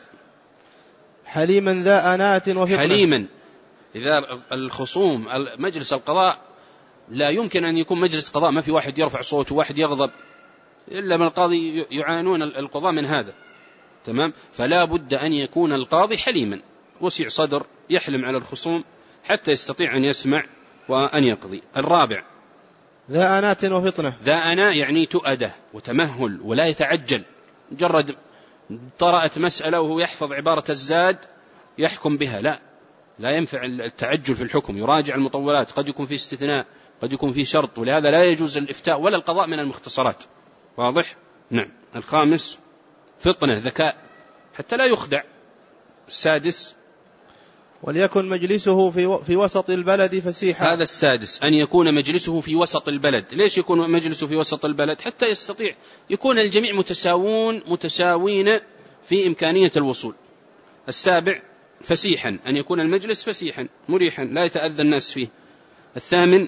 حليما ذا أنات وفطنة. حليما، إذا الخصوم مجلس القضاء لا يمكن أن يكون مجلس قضاء ما في واحد يرفع صوته وواحد يغضب، إلا من القاضي يعانون القضاء من هذا، تمام. فلا بد أن يكون القاضي حليما وسع صدر، يحلم على الخصوم حتى يستطيع أن يسمع وأن يقضي. الرابع: ذا أنات وفطنة. ذا أنا يعني تؤده وتمهل ولا يتعجل، مجرد طرأت مسألة وهو يحفظ عبارة الزاد يحكم بها، لا لا ينفع التعجل في الحكم، يراجع المطولات، قد يكون في استثناء، قد يكون في شرط، ولهذا لا يجوز الإفتاء ولا القضاء من المختصرات. واضح؟ نعم. الخامس: فطنة، ذكاء حتى لا يخدع. السادس: وليكن مجلسه في, في وسط البلد فسيحا. هذا السادس، أن يكون مجلسه في وسط البلد. ليش يكون مجلسه في وسط البلد؟ حتى يستطيع يكون الجميع متساوون متساوين في إمكانية الوصول. السابع: فسيحا، أن يكون المجلس فسيحا مريحا لا يتأذى الناس فيه. الثامن: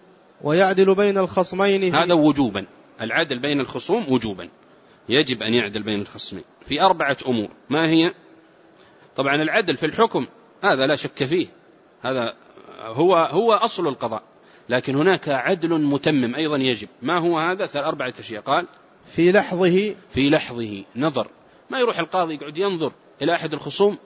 ويعدل بين الخصمين. هذا وجوبا، العدل بين الخصوم وجوبا، يجب أن يعدل بين الخصمين في أربعة أمور. ما هي؟ طبعا العدل في الحكم هذا لا شك فيه، هذا هو هو أصل القضاء، لكن هناك عدل متمم أيضا يجب. ما هو هذا؟ أربعة أشياء. قال: في لحظه. في لحظه، نظر، ما يروح القاضي يقعد ينظر إلى أحد الخصوم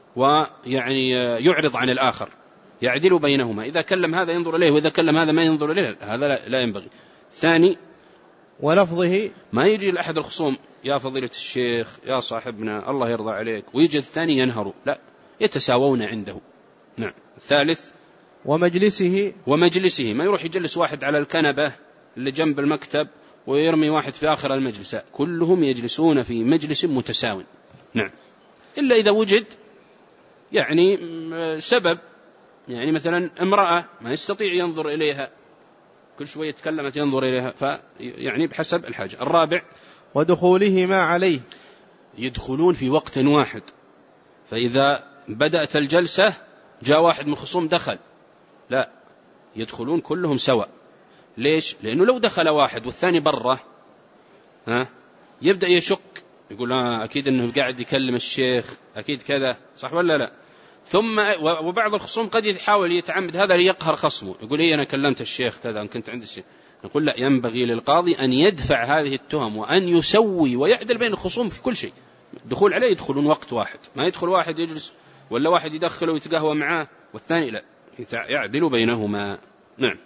ويعني يعرض عن الآخر، يعدل بينهما، إذا كلم هذا ينظر إليه وإذا كلم هذا ما ينظر إليه، هذا لا ينبغي. ثاني: ولفظه، ما يجي لأحد الخصوم يا فضيلة الشيخ يا صاحبنا الله يرضى عليك ويجي الثاني ينهر، لا، يتساوون عنده. نعم. الثالث: ومجلسه. ومجلسه، ما يروح يجلس واحد على الكنبة اللي جنب المكتب ويرمي واحد في آخر المجلس، كلهم يجلسون في مجلس متساو. نعم. إلا إذا وجد يعني سبب، يعني مثلا امرأة ما يستطيع ينظر إليها، كل شوية تكلمت ينظر إليها، فيعني بحسب الحاجة. الرابع: ودخوله ما عليه، يدخلون في وقت واحد، فإذا بدأت الجلسة جاء واحد من الخصوم دخل، لا، يدخلون كلهم سواء. ليش؟ لأنه لو دخل واحد والثاني برة ها يبدأ يشك، يقول آه أكيد أنه قاعد يكلم الشيخ، أكيد كذا، صح ولا لا؟ ثم وبعض الخصوم قد يحاول يتعمد هذا ليقهر خصمه، يقول إيه أنا كلمت الشيخ كذا، أن كنت عند الشيخ. نقول لا، ينبغي للقاضي أن يدفع هذه التهم وأن يسوي ويعدل بين الخصوم في كل شيء. دخول عليه يدخلون وقت واحد، ما يدخل واحد يجلس ولا واحد يدخله ويتقهوى معاه والثاني لا، يعدل بينهما. نعم.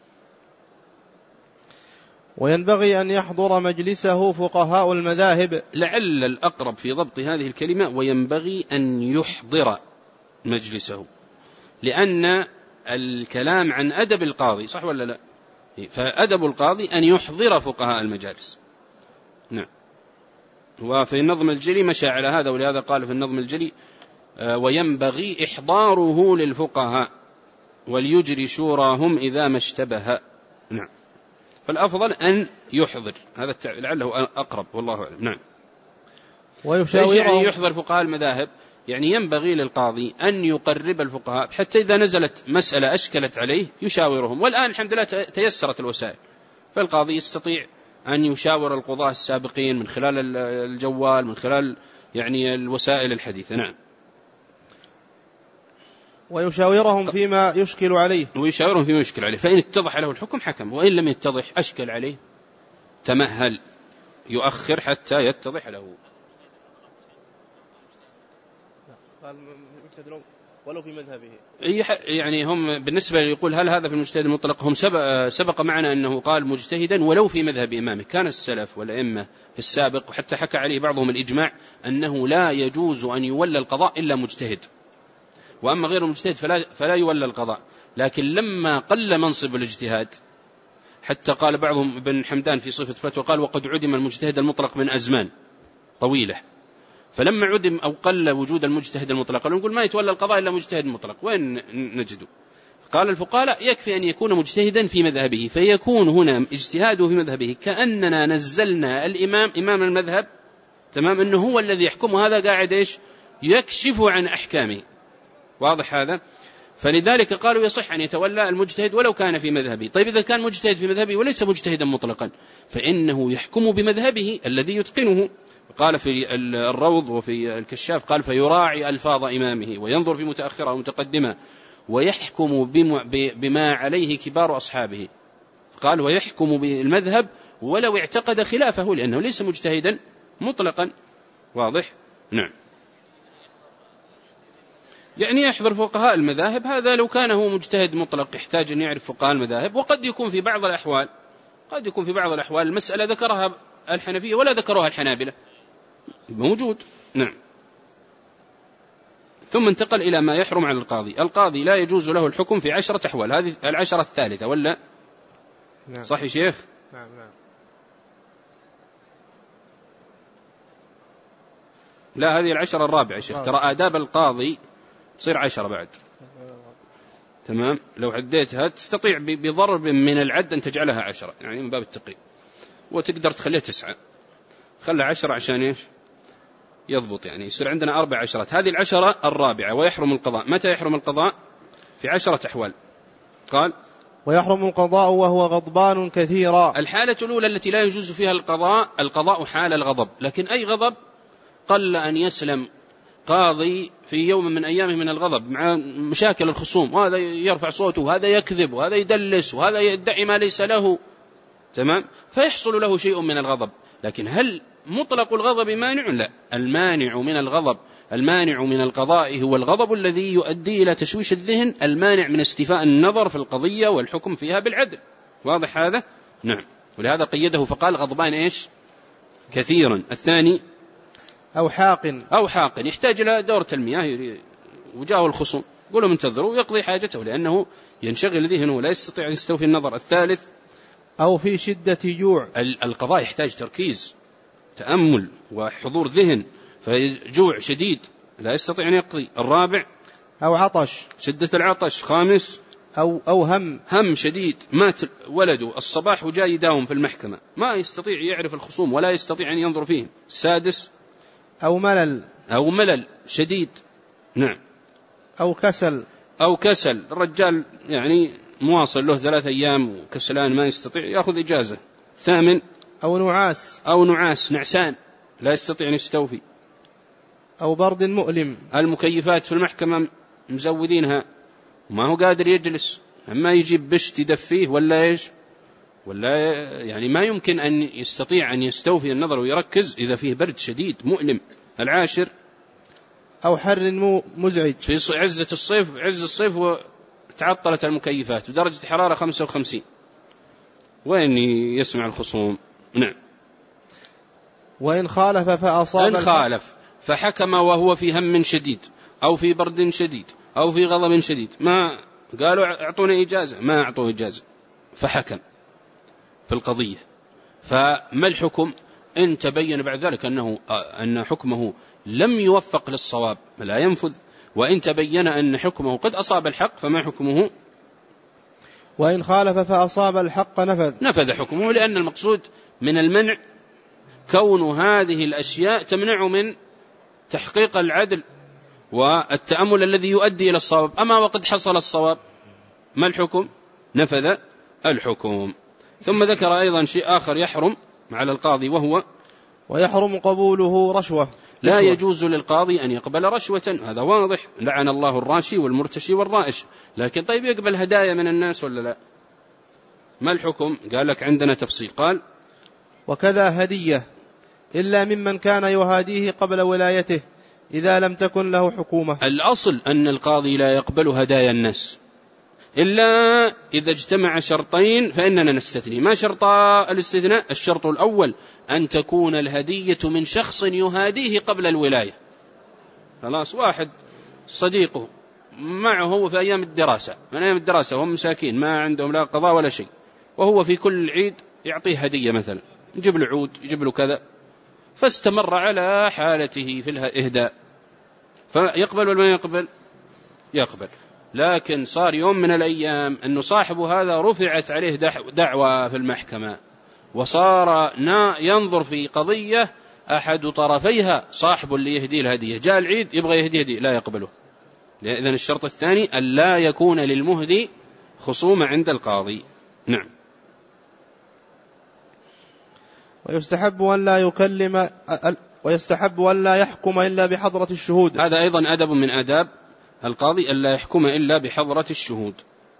وينبغي أن يحضر مجلسه فقهاء المذاهب. لعل الأقرب في ضبط هذه الكلمة وينبغي أن يحضر، مجلسه، لأن الكلام عن أدب القاضي، صح ولا لا؟ فأدب القاضي أن يحضر فقهاء المجالس. نعم. وفي النظم الجلي مشى على هذا، ولهذا قال في النظم الجلي وينبغي إحضاره للفقهاء وليجري شوراهم إذا ما اشتبه. نعم. فالأفضل أن يحضر، هذا لعله أقرب والله أعلم. نعم. ويشاورهم يعني يحضر فقهاء المذاهب، يعني ينبغي للقاضي أن يقرب الفقهاء حتى إذا نزلت مسألة أشكلت عليه يشاورهم. والآن الحمد لله تيسرت الوسائل، فالقاضي يستطيع أن يشاور القضاة السابقين من خلال الجوال، من خلال يعني الوسائل الحديثة. نعم. ويشاورهم فيما يشكل عليه ويشاورهم فيما يشكل عليه، فإن اتضح له الحكم حكم، وإن لم يتضح أشكل عليه تمهل يؤخر حتى يتضح له. ولو في مذهبه، يعني هم بالنسبة يقول هل هذا في المجتهد المطلق، هم سبق, سبق معنا أنه قال مجتهدا ولو في مذهب إمامه. كان السلف والأئمة في السابق وحتى حكى عليه بعضهم الإجماع أنه لا يجوز أن يولى القضاء إلا مجتهد، وأما غير المجتهد فلا, فلا يولى القضاء. لكن لما قل منصب الاجتهاد، حتى قال بعضهم ابن حمدان في صفة فتوى قال وقد عدم المجتهد المطلق من أزمان طويلة، فلما عدم أو قل وجود المجتهد المطلق قالوا نقول ما يتولى القضاء إلا مجتهد مطلق، وين نجده؟ قال الفقهاء يكفي أن يكون مجتهدا في مذهبه، فيكون هنا اجتهاده في مذهبه كأننا نزلنا الإمام إمام المذهب، تمام، أنه هو الذي يحكم، وهذا قاعد إيش يكشف عن أحكامه. واضح هذا؟ فلذلك قالوا يصح أن يتولى المجتهد ولو كان في مذهبه. طيب إذا كان مجتهد في مذهبه وليس مجتهدا مطلقا فإنه يحكم بمذهبه الذي يتقنه. قال في الروض وفي الكشاف قال فيراعي ألفاظ إمامه وينظر في متأخرة ومتقدمة ويحكم بما عليه كبار أصحابه. قال ويحكم بالمذهب ولو اعتقد خلافه لأنه ليس مجتهدا مطلقا. واضح؟ نعم. يعني يحضر فقهاء المذاهب، هذا لو كان هو مجتهد مطلق يحتاج أن يعرف فقهاء المذاهب. وقد يكون في بعض الأحوال قد يكون في بعض الأحوال المسألة ذكرها الحنفية ولا ذكرها الحنابلة، موجود. نعم. ثم انتقل إلى ما يحرم على القاضي. القاضي لا يجوز له الحكم في عشرة أحوال، هذه العشرة الثالثة ولا؟ نعم. صح يا شيخ؟ نعم نعم. لا، هذه العشرة الرابعة يا شيخ، ترى آداب القاضي تصير عشرة بعد. تمام، لو عديتها تستطيع بضرب من العد أن تجعلها عشرة، يعني من باب التقريب، وتقدر تخليها تسعة، خلها عشرة عشان إيش يضبط، يعني يصير عندنا أربع عشرات. هذه العشرة الرابعة. ويحرم القضاء. متى يحرم القضاء؟ في عشرة أحوال. قال ويحرم القضاء وهو غضبان كثيرا. الحالة الأولى التي لا يجوز فيها القضاء، القضاء حال الغضب، لكن أي غضب؟ قل أن يسلم قاضي في يوم من أيامه من الغضب مع مشاكل الخصوم، وهذا يرفع صوته وهذا يكذب وهذا يدلس وهذا يدعي ما ليس له، تمام، فيحصل له شيء من الغضب. لكن هل مطلق الغضب مانع؟ لا، المانع من الغضب، المانع من القضاء هو الغضب الذي يؤدي إلى تشويش الذهن، المانع من استيفاء النظر في القضية والحكم فيها بالعدل. واضح هذا؟ نعم. ولهذا قيده فقال غضبان إيش كثيرا. الثاني أو حاق، أو حاق يحتاج إلى دورة المياه وجاءه الخصوم، قولوا منتظروا ويقضي حاجته لأنه ينشغل ذهنه لا يستطيع أن يستوفي النظر. الثالث أو في شدة جوع، القضاء يحتاج تركيز تأمل وحضور ذهن، فجوع شديد لا يستطيع أن يقضي. الرابع أو عطش، شدة العطش. خامس أو, أو هم هم شديد، مات ولده الصباح وجاء يداوم في المحكمة ما يستطيع يعرف الخصوم ولا يستطيع أن ينظر فيهم. السادس أو ملل، أو ملل شديد. نعم. أو كسل، أو كسل، الرجال يعني مواصل له ثلاث أيام وكسلان ما يستطيع يأخذ إجازة. ثامن أو نعاس، أو نعاس نعسان لا يستطيع أن يستوفي. أو برد مؤلم، المكيفات في المحكمة مزودينها وما هو قادر يجلس، أما يجيب بشت يدفيه ولا إيش ولا يعني ما يمكن أن يستطيع أن يستوفي النظر ويركز إذا فيه برد شديد مؤلم. العاشر أو حر مزعج، في عزة الصيف، عز الصيف وتعطلت المكيفات ودرجة حرارة خمسة وخمسين، وين يسمع الخصوم. نعم. وإن خالف فأصاب، إن خالف فحكم وهو في هم شديد، أو في برد شديد أو في غضب شديد، ما قالوا اعطونا إجازة، ما أعطوه إجازة، فحكم في القضية. فما الحكم إن تبين بعد ذلك أنه أن حكمه لم يوفق للصواب لا ينفذ، وإن تبين أن حكمه قد أصاب الحق فما حكمه؟ وإن خالف فأصاب الحق نفذ نفذ حكمه، لأن المقصود من المنع كون هذه الأشياء تمنع من تحقيق العدل والتأمل الذي يؤدي إلى الصواب. أما وقد حصل الصواب ما الحكم؟ نفذ الحكم. ثم ذكر أيضا شيء آخر يحرم على القاضي، وهو ويحرم قبوله رشوة. لا يجوز للقاضي أن يقبل رشوة، هذا واضح، لعن الله الراشي والمرتشي والرائش. لكن طيب يقبل هدايا من الناس ولا لا؟ ما الحكم؟ قال لك عندنا تفصيل، قال وكذا هدية إلا ممن كان يهاديه قبل ولايته إذا لم تكن له حكومة. الأصل أن القاضي لا يقبل هدايا الناس إلا إذا اجتمع شرطين فإننا نستثني. ما شرط الاستثناء؟ الشرط الأول أن تكون الهدية من شخص يهاديه قبل الولاية. خلاص، واحد صديقه معه هو في أيام الدراسة، من أيام الدراسة وهم مساكين ما عندهم لا قضاء ولا شيء، وهو في كل عيد يعطيه هدية مثلا، يجيب له عود يجيب له كذا، فاستمر على حالته في الإهداء، فيقبل ولا ما يقبل؟ يقبل. لكن صار يوم من الأيام أنه صاحبه هذا رفعت عليه دعوة في المحكمة، وصار ينظر في قضية أحد طرفيها صاحب اللي يهدي الهدية، جاء العيد يبغى يهدي هدية، لا يقبله. إذن الشرط الثاني أن لا يكون للمهدي خصومة عند القاضي. نعم. ويستحب أن لا يكلم ويستحب أن لا يحكم إلا بحضرة الشهود. هذا أيضا أدب من آداب القاضي، أن لا يحكم إلا بحضرة الشهود.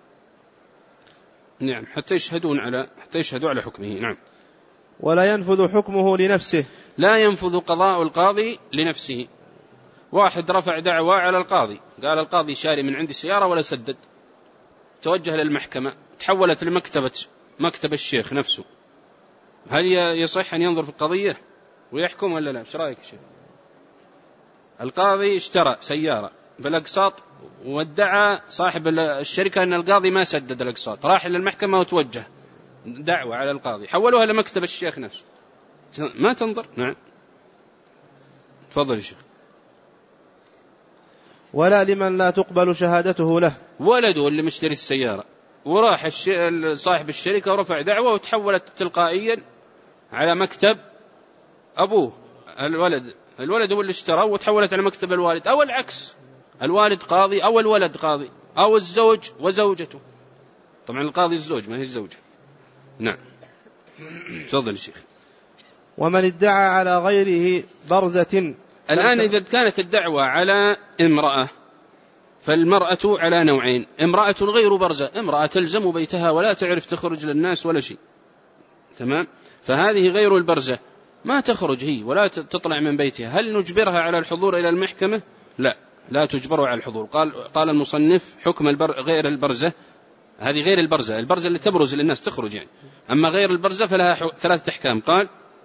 نعم، حتى يشهدون على حتى يشهدوا على حكمه. نعم. ولا ينفذ حكمه لنفسه. لا ينفذ قضاء القاضي لنفسه. واحد رفع دعوى على القاضي، قال القاضي شاري من عندي سيارة ولا سدد، توجه للمحكمة، تحولت لمكتبة مكتب الشيخ نفسه، هل يصح أن ينظر في القضية ويحكم ولا لا؟ ايش رأيك شيخ؟ القاضي اشترى سيارة بالأقساط وادعى صاحب الشركة أن القاضي ما سدد الأقساط، راح للمحكمة وتوجه دعوة على القاضي، حولوها لمكتب الشيخ نفسه، ما تنظر؟ نعم. تفضل يا شيخ. ولا لمن لا تقبل شهادته له. ولده اللي مشتري السيارة وراح صاحب الشركة ورفع دعوة وتحولت تلقائيا على مكتب أبوه، الولد الولد هو اللي اشترى وتحولت على مكتب الوالد، أو العكس، الوالد قاضي أو الولد قاضي، أو الزوج وزوجته. طبعا القاضي الزوج ما هي الزوجة. نعم. تفضل الشيخ. ومن ادعى على غيره برزة. الآن إذا كانت الدعوة على امرأة فالمرأة على نوعين: امرأة غير برزة، امرأة تلزم بيتها ولا تعرف تخرج للناس ولا شيء، تمام، فهذه غير البرزة ما تخرج هي ولا تطلع من بيتها، هل نجبرها على الحضور إلى المحكمة؟ لا، لا تجبر على الحضور. قال قال المصنف حكم البر غير البرزة، هذه غير البرزة، البرزة اللي تبرز للناس تخرج يعني، أما غير البرزة فلها ثلاثة أحكام. قال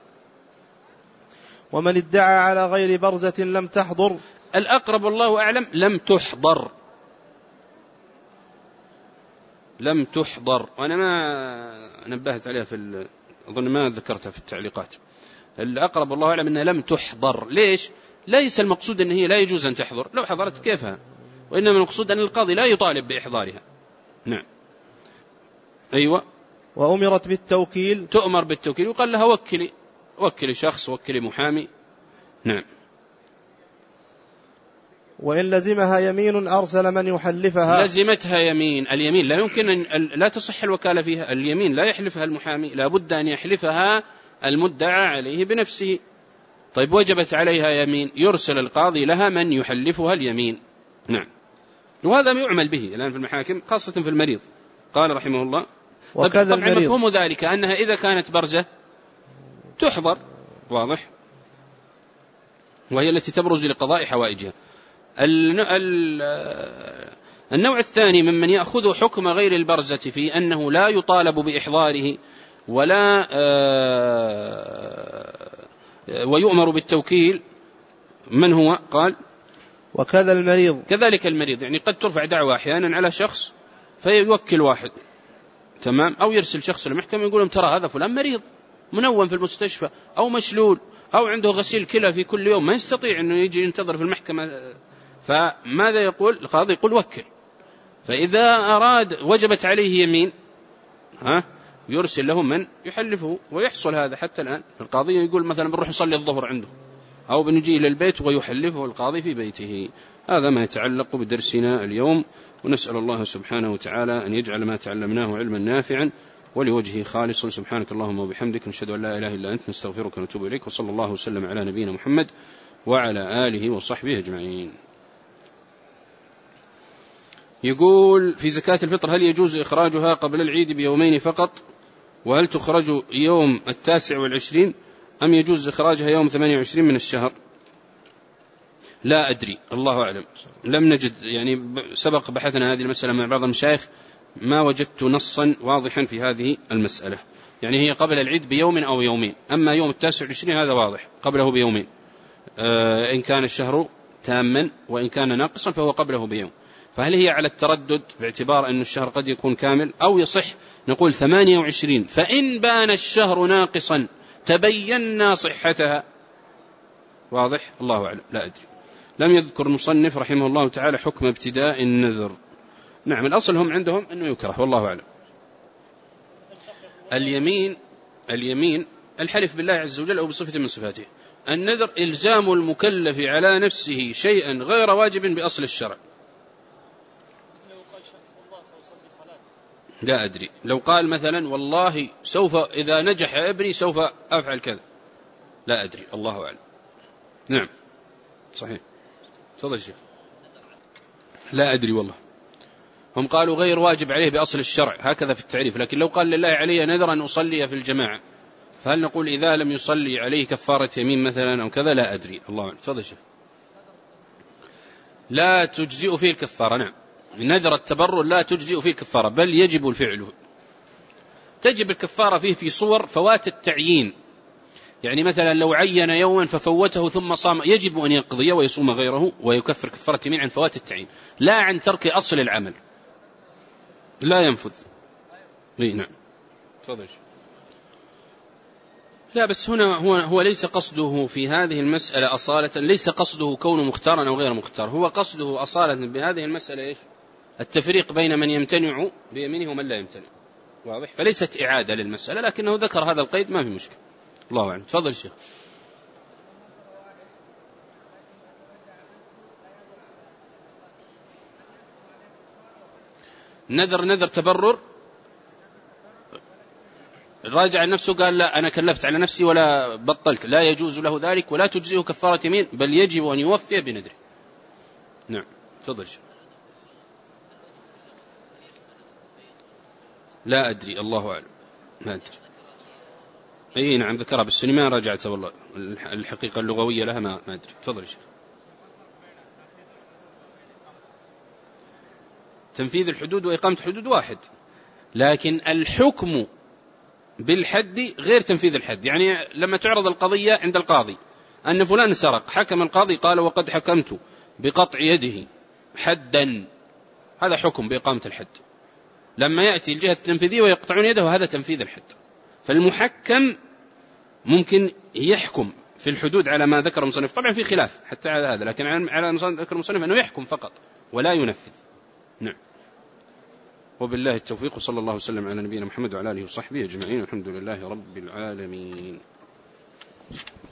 ومن ادعى على غير برزة لم تحضر. الأقرب والله أعلم لم تحضر، لم تحضر، وأنا ما نبهت عليها في أظن ما ذكرتها في التعليقات. الأقرب والله أعلم أنها لم تحضر. ليش؟ ليس المقصود أن هي لا يجوز أن تحضر، لو حضرت كيفها، وإنما المقصود أن القاضي لا يطالب بإحضارها. نعم. أيوة. وأمرت بالتوكيل. تؤمر بالتوكيل وقال لها وكلي، وكلي شخص، وكلي محامي. نعم. وإن لزمها يمين أرسل من يحلفها. لزمتها يمين، اليمين لا يمكن أن لا تصح الوكالة فيها، اليمين لا يحلفها المحامي، لا بد أن يحلفها المدعى عليه بنفسه. طيب وجبت عليها يمين، يرسل القاضي لها من يحلفها اليمين. نعم. وهذا ما يعمل به الآن في المحاكم خاصة في المريض. قال رحمه الله وكذا طبعا المريض. مفهوم ذلك أنها إذا كانت برزة تحضر، واضح، وهي التي تبرز لقضاء حوائجها. النوع الثاني ممن يأخذ حكم غير البرزة في أنه لا يطالب بإحضاره ولا ويؤمر بالتوكيل، من هو؟ قال وكذا المريض. كذلك المريض، يعني قد ترفع دعوة أحيانا على شخص فيوكل واحد، تمام، أو يرسل شخص للمحكمة يقول لهم ترى هذا فلان مريض منوم في المستشفى أو مشلول أو عنده غسيل كلى في كل يوم، ما يستطيع أنه يجي ينتظر في المحكمة. فماذا يقول القاضي؟ يقول وكل. فإذا أراد وجبت عليه يمين ها يرسل له من يحلفه، ويحصل هذا حتى الآن. القاضي يقول مثلا بنروح نصلي الظهر عنده، أو بنجي إلى البيت ويحلفه القاضي في بيته. هذا ما يتعلق بدرسنا اليوم، ونسأل الله سبحانه وتعالى أن يجعل ما تعلمناه علما نافعا ولوجهه خالصا. سبحانك اللهم وبحمدك، نشهد أن لا إله إلا أنت، نستغفرك ونتوب إليك، وصلى الله وسلم على نبينا محمد وعلى آله وصحبه أجمعين. يقول في زكاة الفطر هل يجوز إخراجها قبل العيد بيومين فقط؟ وهل تخرج يوم التاسع والعشرين أم يجوز إخراجها يوم ثمانية وعشرين من الشهر؟ لا أدري، الله أعلم، لم نجد، يعني سبق بحثنا هذه المسألة مع بعض المشايخ ما وجدت نصا واضحا في هذه المسألة. يعني هي قبل العيد بيوم أو يومين، أما يوم التاسع والعشرين هذا واضح قبله بيومين، آه إن كان الشهر تاما، وإن كان ناقصا فهو قبله بيوم. فهل هي على التردد باعتبار أن الشهر قد يكون كامل، أو يصح نقول ثمانية وعشرين فإن بان الشهر ناقصا تبينا صحتها؟ واضح، الله أعلم، لا أدري. لم يذكر المصنف رحمه الله تعالى حكم ابتداء النذر. نعم، الأصل هم عندهم أنه يكره، والله أعلم. اليمين اليمين الحلف بالله عز وجل أو بصفة من صفاته. النذر إلزام المكلف على نفسه شيئا غير واجب بأصل الشرع. لا أدري، لو قال مثلا والله سوف إذا نجح ابني سوف أفعل كذا، لا أدري، الله أعلم. نعم صحيح، تفضل شيخ. لا أدري والله، هم قالوا غير واجب عليه بأصل الشرع هكذا في التعريف، لكن لو قال لله علي نذر أن أصلي في الجماعة، فهل نقول إذا لم يصلي عليه كفارة يمين مثلا أو كذا؟ لا أدري، الله أعلم. تفضل شيخ. لا تجزئ فيه الكفارة، نعم، نذر التبرع لا تجزئ فيه الكفارة، بل يجب الفعل. تجب الكفارة فيه في صور فوات التعيين، يعني مثلا لو عين يوما ففوته ثم صام يجب أن يقضي ويصوم غيره ويكفر كفارة يمين عن فوات التعيين، لا عن ترك أصل العمل، لا ينفذ. اي نعم، تفضل. لا بس هنا هو هو ليس قصده في هذه المسألة أصالة، ليس قصده كونه مختارا أو غير مختار، هو قصده أصالة بهذه المسألة إيش؟ التفريق بين من يمتنع بيمينه ومن لا يمتنع، واضح؟ فليست إعادة للمسألة، لكنه ذكر هذا القيد، ما في مشكلة، الله أعلم. تفضل شيخ. نذر نذر تبرر، راجع نفسه قال لا أنا كلفت على نفسي ولا بطلت، لا يجوز له ذلك ولا تجزئه كفارة يمين، بل يجب أن يوفي بنذره. نعم تفضل شيخ. لا أدري، الله أعلم، ما أدري. أي نعم ذكرها بالسنة، ما راجعتها والله، الحقيقة اللغوية لها ما ما أدري. تفضل شيخ. تنفيذ الحدود وإقامة حدود واحد، لكن الحكم بالحد غير تنفيذ الحد. يعني لما تعرض القضية عند القاضي أن فلان سرق، حكم القاضي قال وقد حكمت بقطع يده حدا، هذا حكم بإقامة الحد. لما يأتي الجهة التنفيذية ويقطعون يده هذا تنفيذ الحد. فالمحكم ممكن يحكم في الحدود على ما ذكر المصنف، طبعا في خلاف حتى على هذا، لكن على ما ذكر المصنف أنه يحكم فقط ولا ينفذ. نعم، وبالله التوفيق، وصلى الله وسلم على نبينا محمد وعلى آله وصحبه أجمعين، والحمد لله رب العالمين.